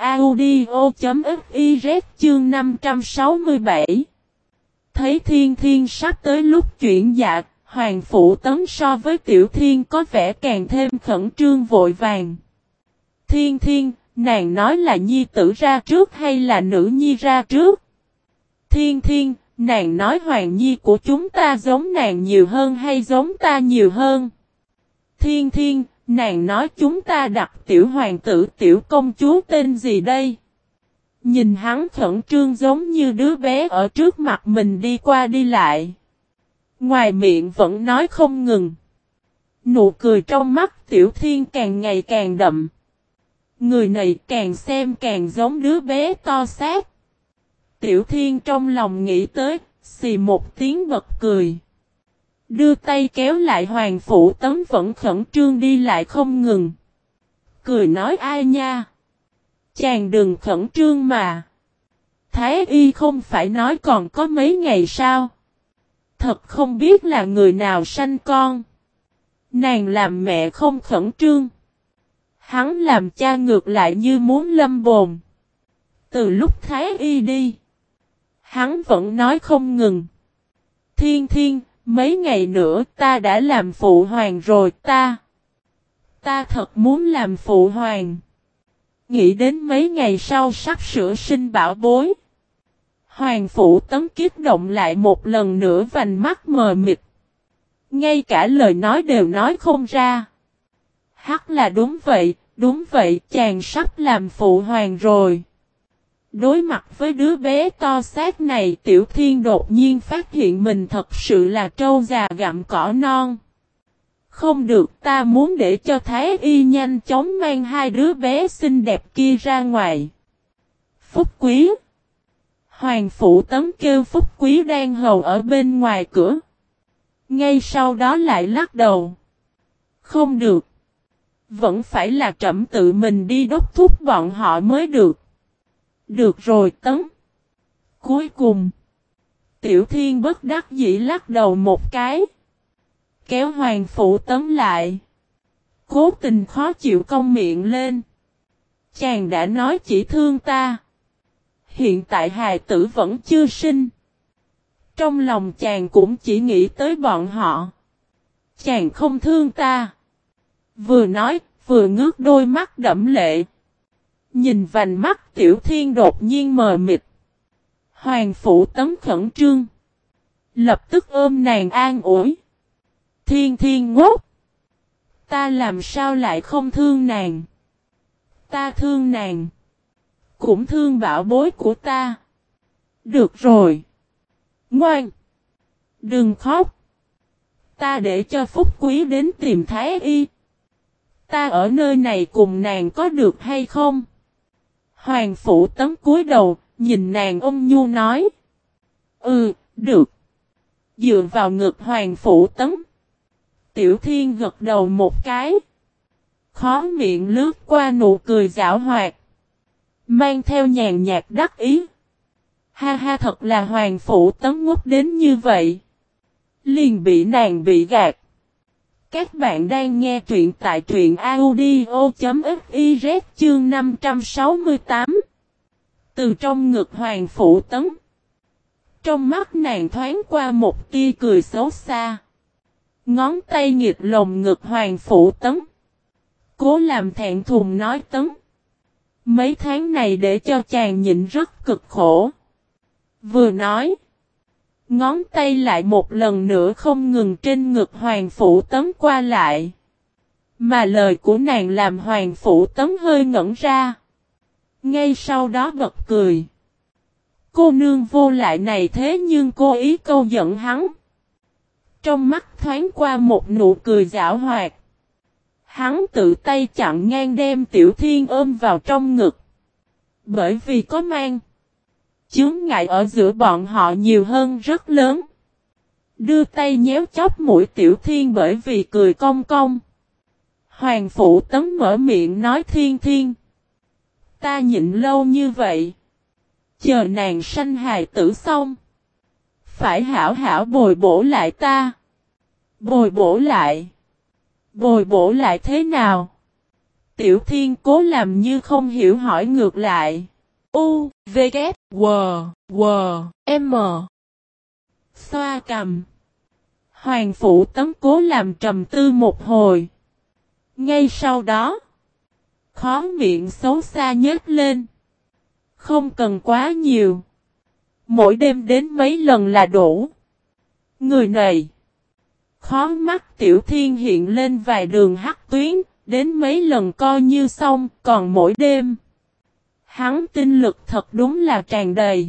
audio.fiz chương năm trăm sáu mươi bảy. Thấy Thiên Thiên sắp tới lúc chuyển dạ, Hoàng Phủ Tấn so với Tiểu Thiên có vẻ càng thêm khẩn trương vội vàng. Thiên Thiên, nàng nói là nhi tử ra trước hay là nữ nhi ra trước? Thiên Thiên, nàng nói hoàng nhi của chúng ta giống nàng nhiều hơn hay giống ta nhiều hơn? Thiên Thiên, nàng nói chúng ta đặt tiểu hoàng tử tiểu công chúa tên gì đây? Nhìn hắn khẩn trương giống như đứa bé ở trước mặt mình đi qua đi lại. Ngoài miệng vẫn nói không ngừng. Nụ cười trong mắt Tiểu Thiên càng ngày càng đậm. Người này càng xem càng giống đứa bé to xác. Tiểu Thiên trong lòng nghĩ tới, xì một tiếng bật cười. Đưa tay kéo lại Hoàng Phủ Tấn vẫn khẩn trương đi lại không ngừng. Cười nói: ai nha? Chàng đừng khẩn trương mà. Thái y không phải nói còn có mấy ngày sao? Thật không biết là người nào sanh con. Nàng làm mẹ không khẩn trương. Hắn làm cha ngược lại như muốn lâm bồn. Từ lúc Thái y đi, hắn vẫn nói không ngừng. Thiên Thiên, mấy ngày nữa ta đã làm phụ hoàng rồi, ta. Ta thật muốn làm phụ hoàng. Nghĩ đến mấy ngày sau sắp sửa sinh bảo bối. Hoàng Phủ Tấn kích động lại một lần nữa, vành mắt mờ mịt. Ngay cả lời nói đều nói không ra. Hắc là đúng vậy, đúng vậy, chàng sắp làm phụ hoàng rồi. Đối mặt với đứa bé to xác này, Tiểu Thiên đột nhiên phát hiện mình thật sự là trâu già gặm cỏ non. Không được, ta muốn để cho Thái y nhanh chóng mang hai đứa bé xinh đẹp kia ra ngoài. Phúc Quý. Hoàng Phủ Tấn kêu Phúc Quý đang hầu ở bên ngoài cửa. Ngay sau đó lại lắc đầu. Không được. Vẫn phải là trẫm tự mình đi đốc thúc bọn họ mới được. Được rồi Tấn. Cuối cùng, Tiểu Thiên bất đắc dĩ lắc đầu một cái. Kéo Hoàng Phủ Tấn lại. Cố tình khó chịu cong miệng lên. Chàng đã nói chỉ thương ta. Hiện tại hài tử vẫn chưa sinh. Trong lòng chàng cũng chỉ nghĩ tới bọn họ. Chàng không thương ta. Vừa nói, vừa ngước đôi mắt đẫm lệ. Nhìn vành mắt Tiểu Thiên đột nhiên mờ mịt. Hoàng Phủ Tấn khẩn trương. Lập tức ôm nàng an ủi. Thiên Thiên ngốc. Ta làm sao lại không thương nàng? Ta thương nàng. Cũng thương bảo bối của ta. Được rồi. Ngoan. Đừng khóc. Ta để cho Phúc Quý đến tìm Thái y. Ta ở nơi này cùng nàng có được hay không? Hoàng Phủ Tấn cúi đầu, nhìn nàng ôn nhu nói. Ừ, được. Dựa vào ngực Hoàng Phủ Tấn. Tiểu Thiên gật đầu một cái. Khó miệng lướt qua nụ cười giảo hoạt. Mang theo nhàn nhạt đắc ý. Ha ha, thật là Hoàng Phủ Tấn ngốc đến như vậy. Liền bị nàng bị gạt. Các bạn đang nghe truyện tại truyện audio.fiz chương năm trăm sáu mươi tám. Từ trong ngực Hoàng Phủ Tấn. Trong mắt nàng thoáng qua một tia cười xấu xa. Ngón tay nghịch lồng ngực Hoàng Phủ Tấn. Cố làm thẹn thùng nói Tấn. Mấy tháng này để cho chàng nhịn rất cực khổ. Vừa nói. Ngón tay lại một lần nữa không ngừng trên ngực Hoàng Phủ Tấn qua lại. Mà lời của nàng làm Hoàng Phủ Tấn hơi ngẩn ra. Ngay sau đó bật cười. Cô nương vô lại này thế nhưng cô ý câu giận hắn. Trong mắt thoáng qua một nụ cười giảo hoạt. Hắn tự tay chặn ngang đem Tiểu Thiên ôm vào trong ngực. Bởi vì có mang. Chướng ngại ở giữa bọn họ nhiều hơn rất lớn. Đưa tay nhéo chóp mũi Tiểu Thiên bởi vì cười cong cong. Hoàng Phủ Tấn mở miệng nói Thiên Thiên. Ta nhịn lâu như vậy. Chờ nàng sanh hài tử xong. Phải hảo hảo bồi bổ lại ta. Bồi bổ lại. Bồi bổ lại thế nào? Tiểu Thiên cố làm như không hiểu hỏi ngược lại. U, V, K, W, W, M. Xoa cầm. Hoàng Phủ Tấn cố làm trầm tư một hồi. Ngay sau đó. Khó miệng xấu xa nhếch lên. Không cần quá nhiều. Mỗi đêm đến mấy lần là đủ. Người này. Khó mắt Tiểu Thiên hiện lên vài đường hắc tuyến. Đến mấy lần coi như xong. Còn mỗi đêm. Hắn tinh lực thật đúng là tràn đầy.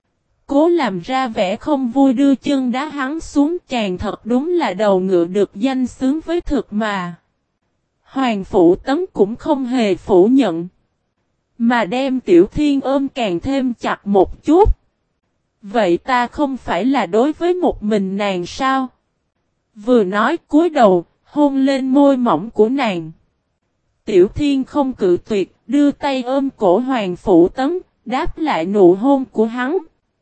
Cố làm ra vẻ không vui đưa chân đá hắn xuống. Chàng thật đúng là đầu ngựa được danh xứng với thực mà. Hoàng Phủ Tấn cũng không hề phủ nhận. Mà đem Tiểu Thiên ôm càng thêm chặt một chút. Vậy ta không phải là đối với một mình nàng sao? Vừa nói cúi đầu, hôn lên môi mỏng của nàng. Tiểu Thiên không cự tuyệt, đưa tay ôm cổ Hoàng Phủ Tấn, đáp lại nụ hôn của hắn.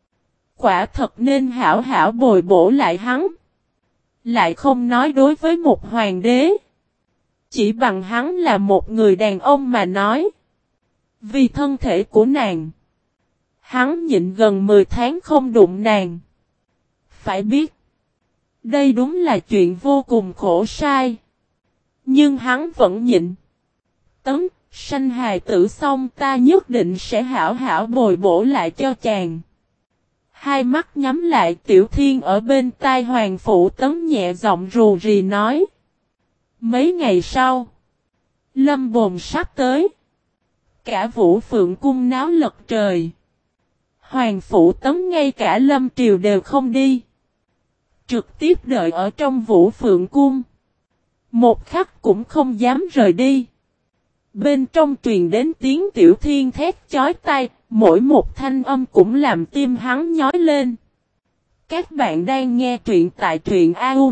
Quả thật nên hảo hảo bồi bổ lại hắn. Lại không nói đối với một hoàng đế. Chỉ bằng hắn là một người đàn ông mà nói. Vì thân thể của nàng. Hắn nhịn gần mười tháng không đụng nàng. Phải biết. Đây đúng là chuyện vô cùng khổ sai. Nhưng hắn vẫn nhịn. Tấn, sanh hài tử xong ta nhất định sẽ hảo hảo bồi bổ lại cho chàng. Hai mắt nhắm lại Tiểu Thiên ở bên tai Hoàng Phủ Tấn nhẹ giọng rù rì nói. Mấy ngày sau. Lâm Bồn sắp tới. Cả Vũ Phượng Cung náo lật trời. Hoàng Phủ Tấn ngay cả Lâm Triều đều không đi. Trực tiếp đợi ở trong Vũ Phượng Cung. Một khắc cũng không dám rời đi. Bên trong truyền đến tiếng Tiểu Thiên thét chói tai. Mỗi một thanh âm cũng làm tim hắn nhói lên. Các bạn đang nghe truyện tại truyện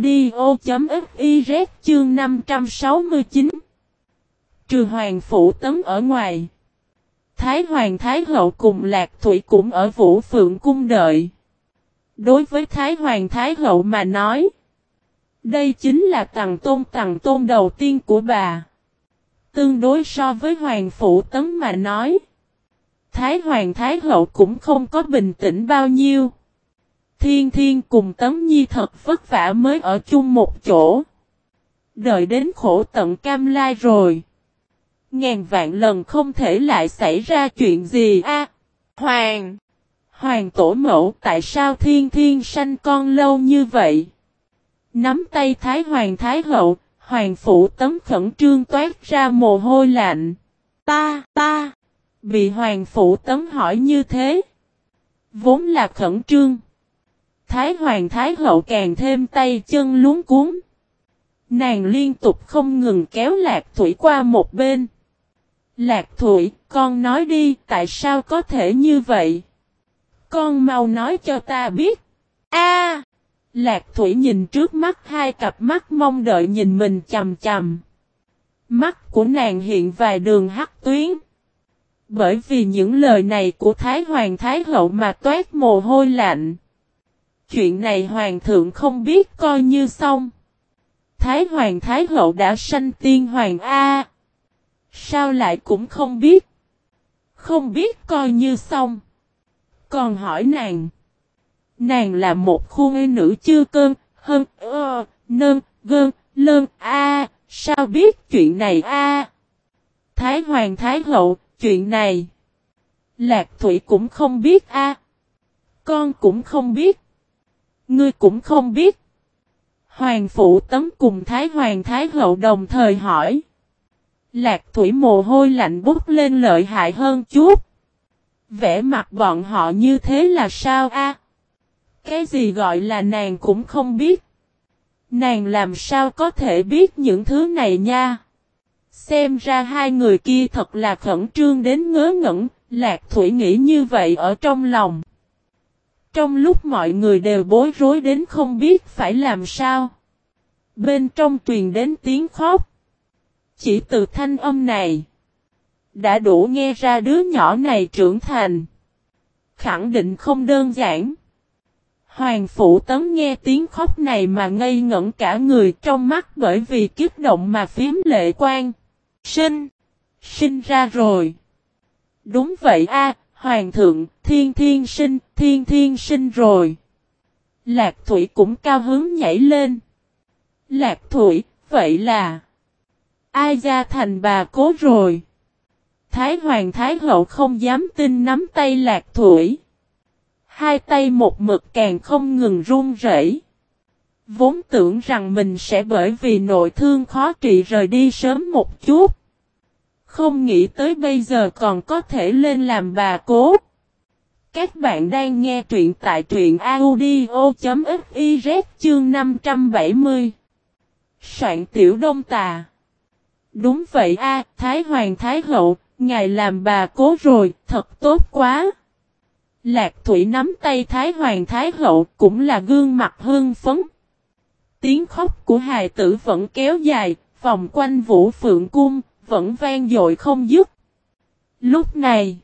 audio.fiz chương năm trăm sáu mươi chín. Trừ Hoàng Phủ Tấn ở ngoài. Thái Hoàng Thái Hậu cùng Lạc Thủy cũng ở Vũ Phượng Cung đợi. Đối với Thái Hoàng Thái Hậu mà nói. Đây chính là tầng tôn tầng tôn đầu tiên của bà. Tương đối so với Hoàng Phủ Tấn mà nói. Thái Hoàng Thái Hậu cũng không có bình tĩnh bao nhiêu. Thiên Thiên cùng Tấn Nhi thật vất vả mới ở chung một chỗ. Đợi đến khổ tận cam lai rồi. Ngàn vạn lần không thể lại xảy ra chuyện gì a à, Hoàng! Hoàng tổ mẫu tại sao Thiên Thiên sanh con lâu như vậy? Nắm tay Thái Hoàng Thái Hậu, Hoàng Phủ Tấn khẩn trương toát ra mồ hôi lạnh. Ta, ta! Bị Hoàng Phủ Tấn hỏi như thế. Vốn là khẩn trương. Thái Hoàng Thái Hậu càng thêm tay chân luống cuống. Nàng liên tục không ngừng kéo Lạc Thủy qua một bên. Lạc Thủy, con nói đi, tại sao có thể như vậy? Con mau nói cho ta biết. A! Lạc Thủy nhìn trước mắt hai cặp mắt mong đợi nhìn mình chằm chằm. Mắt của nàng hiện vài đường hắc tuyến. Bởi vì những lời này của Thái Hoàng Thái Hậu mà toát mồ hôi lạnh. Chuyện này Hoàng thượng không biết coi như xong. Thái Hoàng Thái Hậu đã sanh tiên Hoàng A. Sao lại cũng không biết? Không biết coi như xong. Còn hỏi nàng. Nàng là một khuê nữ chưa cơn, hơn, ơ, nơn, gơn, lơn, a, sao biết chuyện này a? Thái Hoàng Thái Hậu, chuyện này. Lạc Thủy cũng không biết a. Con cũng không biết. Ngươi cũng không biết. Hoàng Phụ Tấn cùng Thái Hoàng Thái Hậu đồng thời hỏi. Lạc Thủy mồ hôi lạnh bút lên lợi hại hơn chút. Vẽ mặt bọn họ như thế là sao a? Cái gì gọi là nàng cũng không biết. Nàng làm sao có thể biết những thứ này nha. Xem ra hai người kia thật là khẩn trương đến ngớ ngẩn. Lạc Thủy nghĩ như vậy ở trong lòng. Trong lúc mọi người đều bối rối đến không biết phải làm sao. Bên trong truyền đến tiếng khóc. Chỉ từ thanh âm này. Đã đủ nghe ra đứa nhỏ này trưởng thành. Khẳng định không đơn giản. Hoàng Phụ Tấn nghe tiếng khóc này mà ngây ngẩn cả người trong mắt bởi vì kích động mà phím lệ quan. Sinh. Sinh ra rồi. Đúng vậy a, Hoàng thượng, thiên thiên sinh, thiên thiên sinh rồi. Lạc Thủy cũng cao hứng nhảy lên. Lạc Thủy, vậy là ai ra thành bà cố rồi. Thái Hoàng Thái Hậu không dám tin nắm tay Lạc Thủy. Hai tay một mực càng không ngừng run rẩy. Vốn tưởng rằng mình sẽ bởi vì nội thương khó trị rời đi sớm một chút. Không nghĩ tới bây giờ còn có thể lên làm bà cố. Các bạn đang nghe truyện tại truyện audio.fiz chương năm trăm bảy mươi. Soạn Tiểu Đông Tà. Đúng vậy a, Thái Hoàng Thái Hậu, ngài làm bà cố rồi, thật tốt quá. Lạc Thủy nắm tay Thái Hoàng Thái Hậu cũng là gương mặt hưng phấn. Tiếng khóc của hài tử vẫn kéo dài, vòng quanh Vũ Phượng Cung, vẫn vang dội không dứt. Lúc này,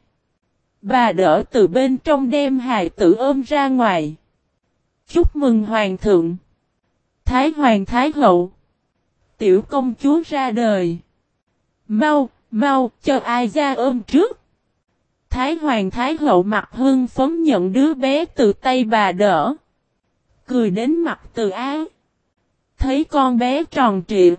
bà đỡ từ bên trong đem hài tử ôm ra ngoài. Chúc mừng Hoàng thượng. Thái Hoàng Thái Hậu. Tiểu công chúa ra đời. Mau, mau, cho ai ra ôm trước. Thái Hoàng Thái Hậu mặt hưng phấn nhận đứa bé từ tay bà đỡ. Cười đến mặt từ ái. Thấy con bé tròn trịa.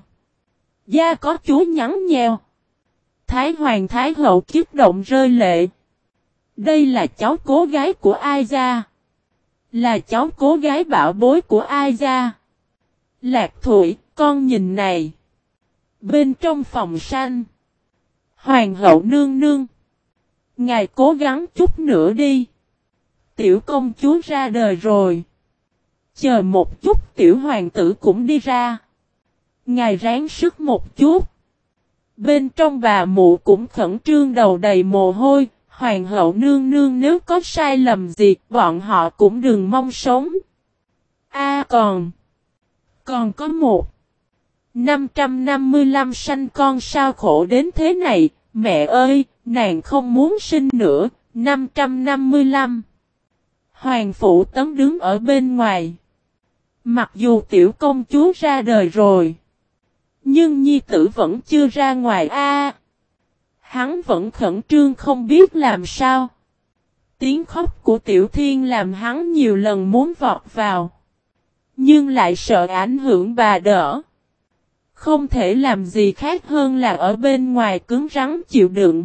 Da có chúa nhắn nheo. Thái Hoàng Thái Hậu kích động rơi lệ. Đây là cháu cố gái của ai ra? Là cháu cố gái bảo bối của ai ra? Lạc Thủy, con nhìn này. Bên trong phòng sanh. Hoàng hậu nương nương. Ngài cố gắng chút nữa đi. Tiểu công chúa ra đời rồi. Chờ một chút tiểu hoàng tử cũng đi ra. Ngài ráng sức một chút. Bên trong bà mụ cũng khẩn trương đầu đầy mồ hôi. Hoàng hậu nương nương nếu có sai lầm gì bọn họ cũng đừng mong sống. A à, còn. Còn có một. năm trăm năm mươi lăm sanh con sao khổ đến thế này. Mẹ ơi, nàng không muốn sinh nữa. năm trăm năm mươi lăm. Hoàng Phụ Tấn đứng ở bên ngoài. Mặc dù tiểu công chúa ra đời rồi. Nhưng nhi tử vẫn chưa ra ngoài a. À, hắn vẫn khẩn trương không biết làm sao. Tiếng khóc của Tiểu Thiên làm hắn nhiều lần muốn vọt vào. Nhưng lại sợ ảnh hưởng bà đỡ. Không thể làm gì khác hơn là ở bên ngoài cứng rắn chịu đựng.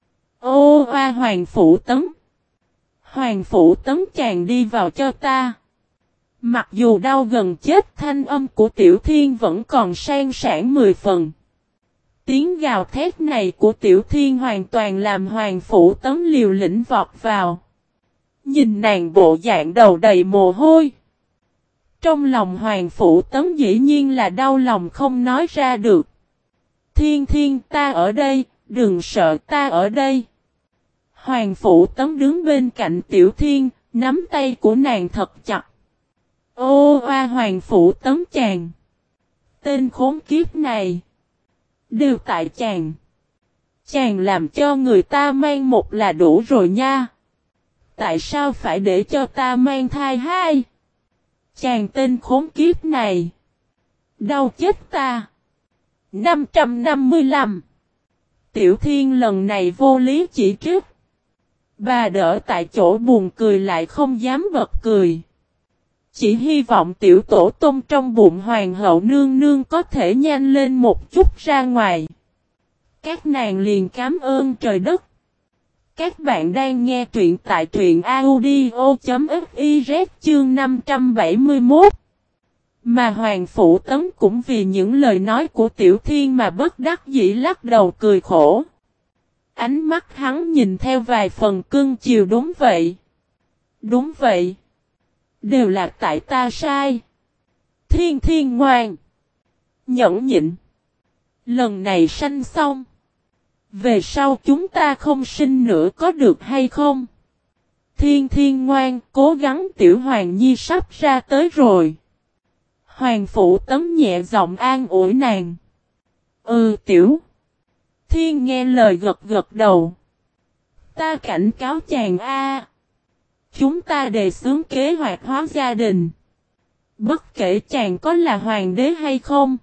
Ô oa Hoàng Phụ Tấn. Hoàng Phụ Tấn chàng đi vào cho ta. Mặc dù đau gần chết thanh âm của Tiểu Thiên vẫn còn sang sảng mười phần. Tiếng gào thét này của Tiểu Thiên hoàn toàn làm Hoàng Phụ Tấn liều lĩnh vọt vào. Nhìn nàng bộ dạng đầu đầy mồ hôi. Trong lòng Hoàng Phụ Tấn dĩ nhiên là đau lòng không nói ra được. Thiên Thiên ta ở đây, đừng sợ ta ở đây. Hoàng Phụ Tấn đứng bên cạnh Tiểu Thiên, nắm tay của nàng thật chặt. Ô oa Hoàng Phụ Tấn chàng. Tên khốn kiếp này. Đều tại chàng. Chàng làm cho người ta mang một là đủ rồi nha. Tại sao phải để cho ta mang thai hai? Chàng tên khốn kiếp này. Đau chết ta. năm trăm năm mươi lăm. Tiểu Thiên lần này vô lý chỉ trích. Bà đỡ tại chỗ buồn cười lại không dám bật cười. Chỉ hy vọng tiểu tổ tông trong bụng hoàng hậu nương nương có thể nhanh lên một chút ra ngoài. Các nàng liền cảm ơn trời đất. Các bạn đang nghe truyện tại truyện audio.fiz chương năm trăm bảy mươi mốt. Mà Hoàng Phủ Tấn cũng vì những lời nói của Tiểu Thiên mà bất đắc dĩ lắc đầu cười khổ. Ánh mắt hắn nhìn theo vài phần cưng chiều. Đúng vậy. Đúng vậy. Đều là tại ta sai. Thiên Thiên ngoan. Nhẫn nhịn. Lần này sanh xong. Về sau chúng ta không sinh nữa có được hay không? Thiên Thiên ngoan, cố gắng Tiểu Hoàng Nhi sắp ra tới rồi. Hoàng Phủ Tấn nhẹ giọng an ủi nàng. Ừ Tiểu Thiên nghe lời gật gật đầu. Ta cảnh cáo chàng a, chúng ta đề xướng kế hoạch hóa gia đình. Bất kể chàng có là hoàng đế hay không,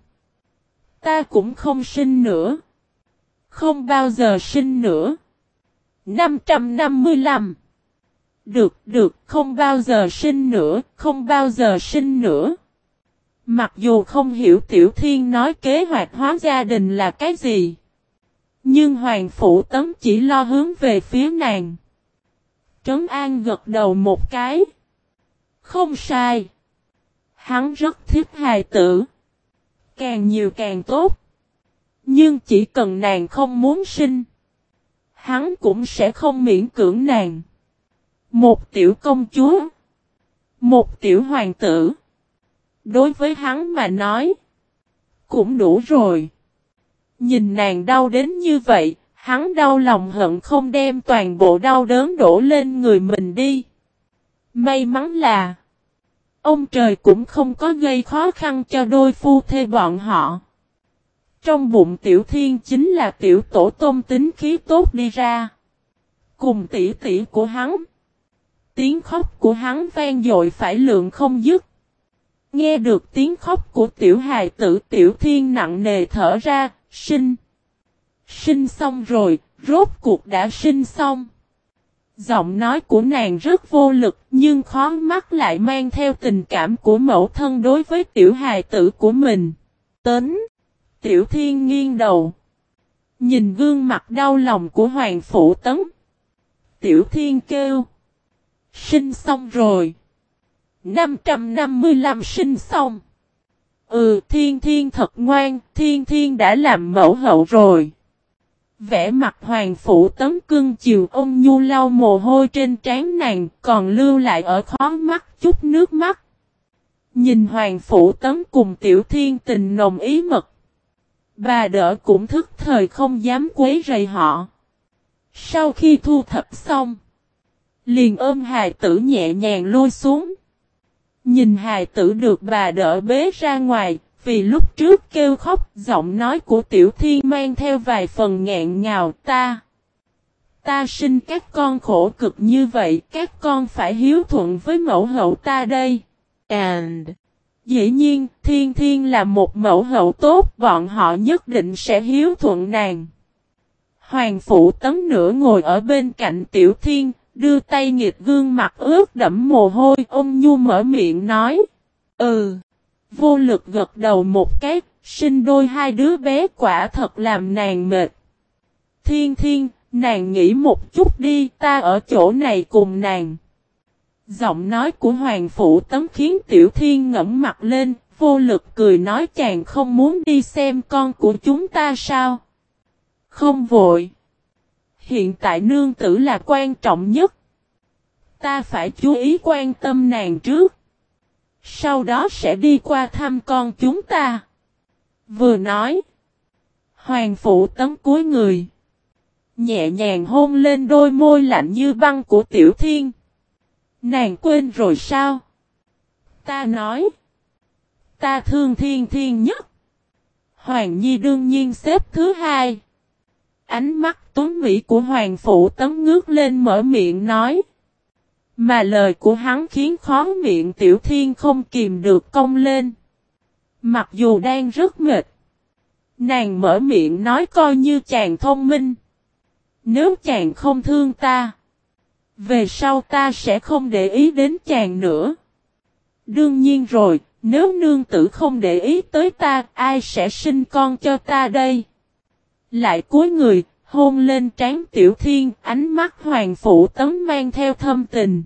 ta cũng không sinh nữa. Không bao giờ sinh nữa. năm trăm năm mươi lăm. Được, được, không bao giờ sinh nữa, không bao giờ sinh nữa. Mặc dù không hiểu Tiểu Thiên nói kế hoạch hóa gia đình là cái gì, nhưng Hoàng Phủ Tấn chỉ lo hướng về phía nàng. Trấn An gật đầu một cái. Không sai. Hắn rất thích hài tử. Càng nhiều càng tốt. Nhưng chỉ cần nàng không muốn sinh, hắn cũng sẽ không miễn cưỡng nàng. Một tiểu công chúa, một tiểu hoàng tử, đối với hắn mà nói, cũng đủ rồi. Nhìn nàng đau đến như vậy, hắn đau lòng hận không đem toàn bộ đau đớn đổ lên người mình đi. May mắn là ông trời cũng không có gây khó khăn cho đôi phu thê bọn họ. Trong bụng Tiểu Thiên chính là tiểu tổ tôm tính khí tốt đi ra. Cùng tỷ tỷ của hắn. Tiếng khóc của hắn vang dội phải lượng không dứt. Nghe được tiếng khóc của tiểu hài tử, Tiểu Thiên nặng nề thở ra, sinh. Sinh xong rồi, rốt cuộc đã sinh xong. Giọng nói của nàng rất vô lực nhưng khó mắt lại mang theo tình cảm của mẫu thân đối với tiểu hài tử của mình. Tấn. Tiểu Thiên nghiêng đầu. Nhìn gương mặt đau lòng của Hoàng Phủ Tấn. Tiểu Thiên kêu. Sinh xong rồi. năm trăm năm mươi lăm sinh xong. Ừ, Thiên Thiên thật ngoan, Thiên Thiên đã làm mẫu hậu rồi. Vẻ mặt Hoàng Phủ Tấn cưng chiều ôm nhu lau mồ hôi trên trán nàng, còn lưu lại ở khóe mắt chút nước mắt. Nhìn Hoàng Phủ Tấn cùng Tiểu Thiên tình nồng ý mật. Bà đỡ cũng thức thời không dám quấy rầy họ. Sau khi thu thập xong, liền ôm hài tử nhẹ nhàng lôi xuống. Nhìn hài tử được bà đỡ bế ra ngoài, vì lúc trước kêu khóc, giọng nói của Tiểu Thiên mang theo vài phần nghẹn ngào. Ta, ta sinh các con khổ cực như vậy, các con phải hiếu thuận với mẫu hậu ta đây. And, dĩ nhiên, Thiên Thiên là một mẫu hậu tốt, bọn họ nhất định sẽ hiếu thuận nàng. Hoàng Phủ Tấn nửa ngồi ở bên cạnh Tiểu Thiên, đưa tay nghịch gương mặt ướt đẫm mồ hôi, ôm nhu mở miệng nói. Ừ. Vô lực gật đầu một cái, sinh đôi hai đứa bé quả thật làm nàng mệt. Thiên Thiên, nàng nghĩ một chút đi, ta ở chỗ này cùng nàng. Giọng nói của Hoàng Phủ Tấn khiến Tiểu Thiên ngẫm mặt lên, vô lực cười nói chàng không muốn đi xem con của chúng ta sao? Không vội. Hiện tại nương tử là quan trọng nhất. Ta phải chú ý quan tâm nàng trước. Sau đó sẽ đi qua thăm con chúng ta. Vừa nói. Hoàng Phủ Tấn cúi người. Nhẹ nhàng hôn lên đôi môi lạnh như băng của Tiểu Thiên. Nàng quên rồi sao? Ta nói. Ta thương Thiên Thiên nhất. Hoàng Nhi đương nhiên xếp thứ hai. Ánh mắt tuấn mỹ của Hoàng Phủ Tấn ngước lên mở miệng nói. Mà lời của hắn khiến khó miệng Tiểu Thiên không kìm được cong lên. Mặc dù đang rất mệt. Nàng mở miệng nói coi như chàng thông minh. Nếu chàng không thương ta. Về sau ta sẽ không để ý đến chàng nữa. Đương nhiên rồi, nếu nương tử không để ý tới ta, ai sẽ sinh con cho ta đây? Lại cúi người, hôn lên trán Tiểu Thiên, ánh mắt Hoàng Phụ Tấn mang theo thâm tình.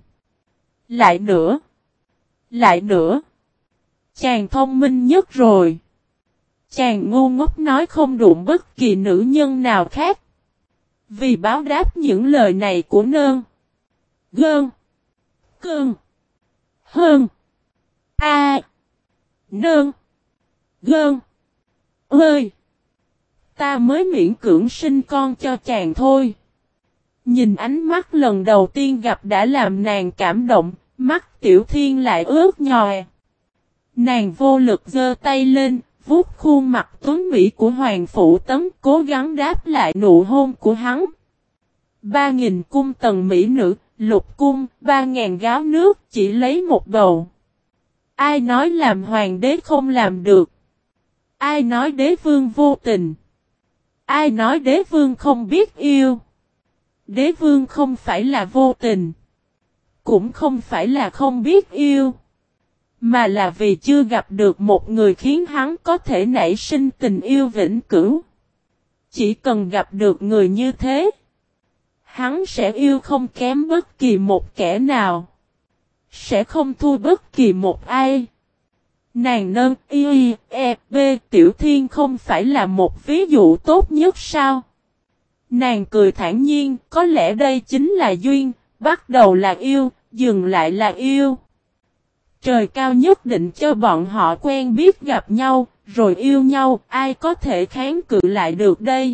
Lại nữa. Lại nữa. Chàng thông minh nhất rồi. Chàng ngu ngốc nói không đụng bất kỳ nữ nhân nào khác. Vì báo đáp những lời này của nơn. Gơn. Cơn. Hơn. A. À. Nơn. Gơn. Ơi. Ta mới miễn cưỡng sinh con cho chàng thôi. Nhìn ánh mắt lần đầu tiên gặp đã làm nàng cảm động, mắt Tiểu Thiên lại ướt nhòe. Nàng vô lực giơ tay lên, vuốt khuôn mặt tuấn mỹ của Hoàng Phụ Tấn, cố gắng đáp lại nụ hôn của hắn. Ba nghìn cung tần mỹ nữ, lục cung, ba ngàn gáo nước, chỉ lấy một bầu. Ai nói làm hoàng đế không làm được? Ai nói đế vương vô tình? Ai nói đế vương không biết yêu? Đế vương không phải là vô tình, cũng không phải là không biết yêu, mà là vì chưa gặp được một người khiến hắn có thể nảy sinh tình yêu vĩnh cửu. Chỉ cần gặp được người như thế, hắn sẽ yêu không kém bất kỳ một kẻ nào, sẽ không thua bất kỳ một ai. Nàng nâng y e b Tiểu Thiên không phải là một ví dụ tốt nhất sao? Nàng cười thản nhiên, có lẽ đây chính là duyên, bắt đầu là yêu, dừng lại là yêu. Trời cao nhất định cho bọn họ quen biết gặp nhau, rồi yêu nhau, ai có thể kháng cự lại được đây?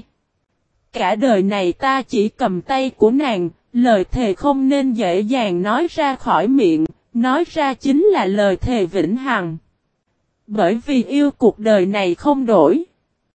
Cả đời này ta chỉ cầm tay của nàng, lời thề không nên dễ dàng nói ra khỏi miệng, nói ra chính là lời thề vĩnh hằng. Bởi vì yêu cuộc đời này không đổi.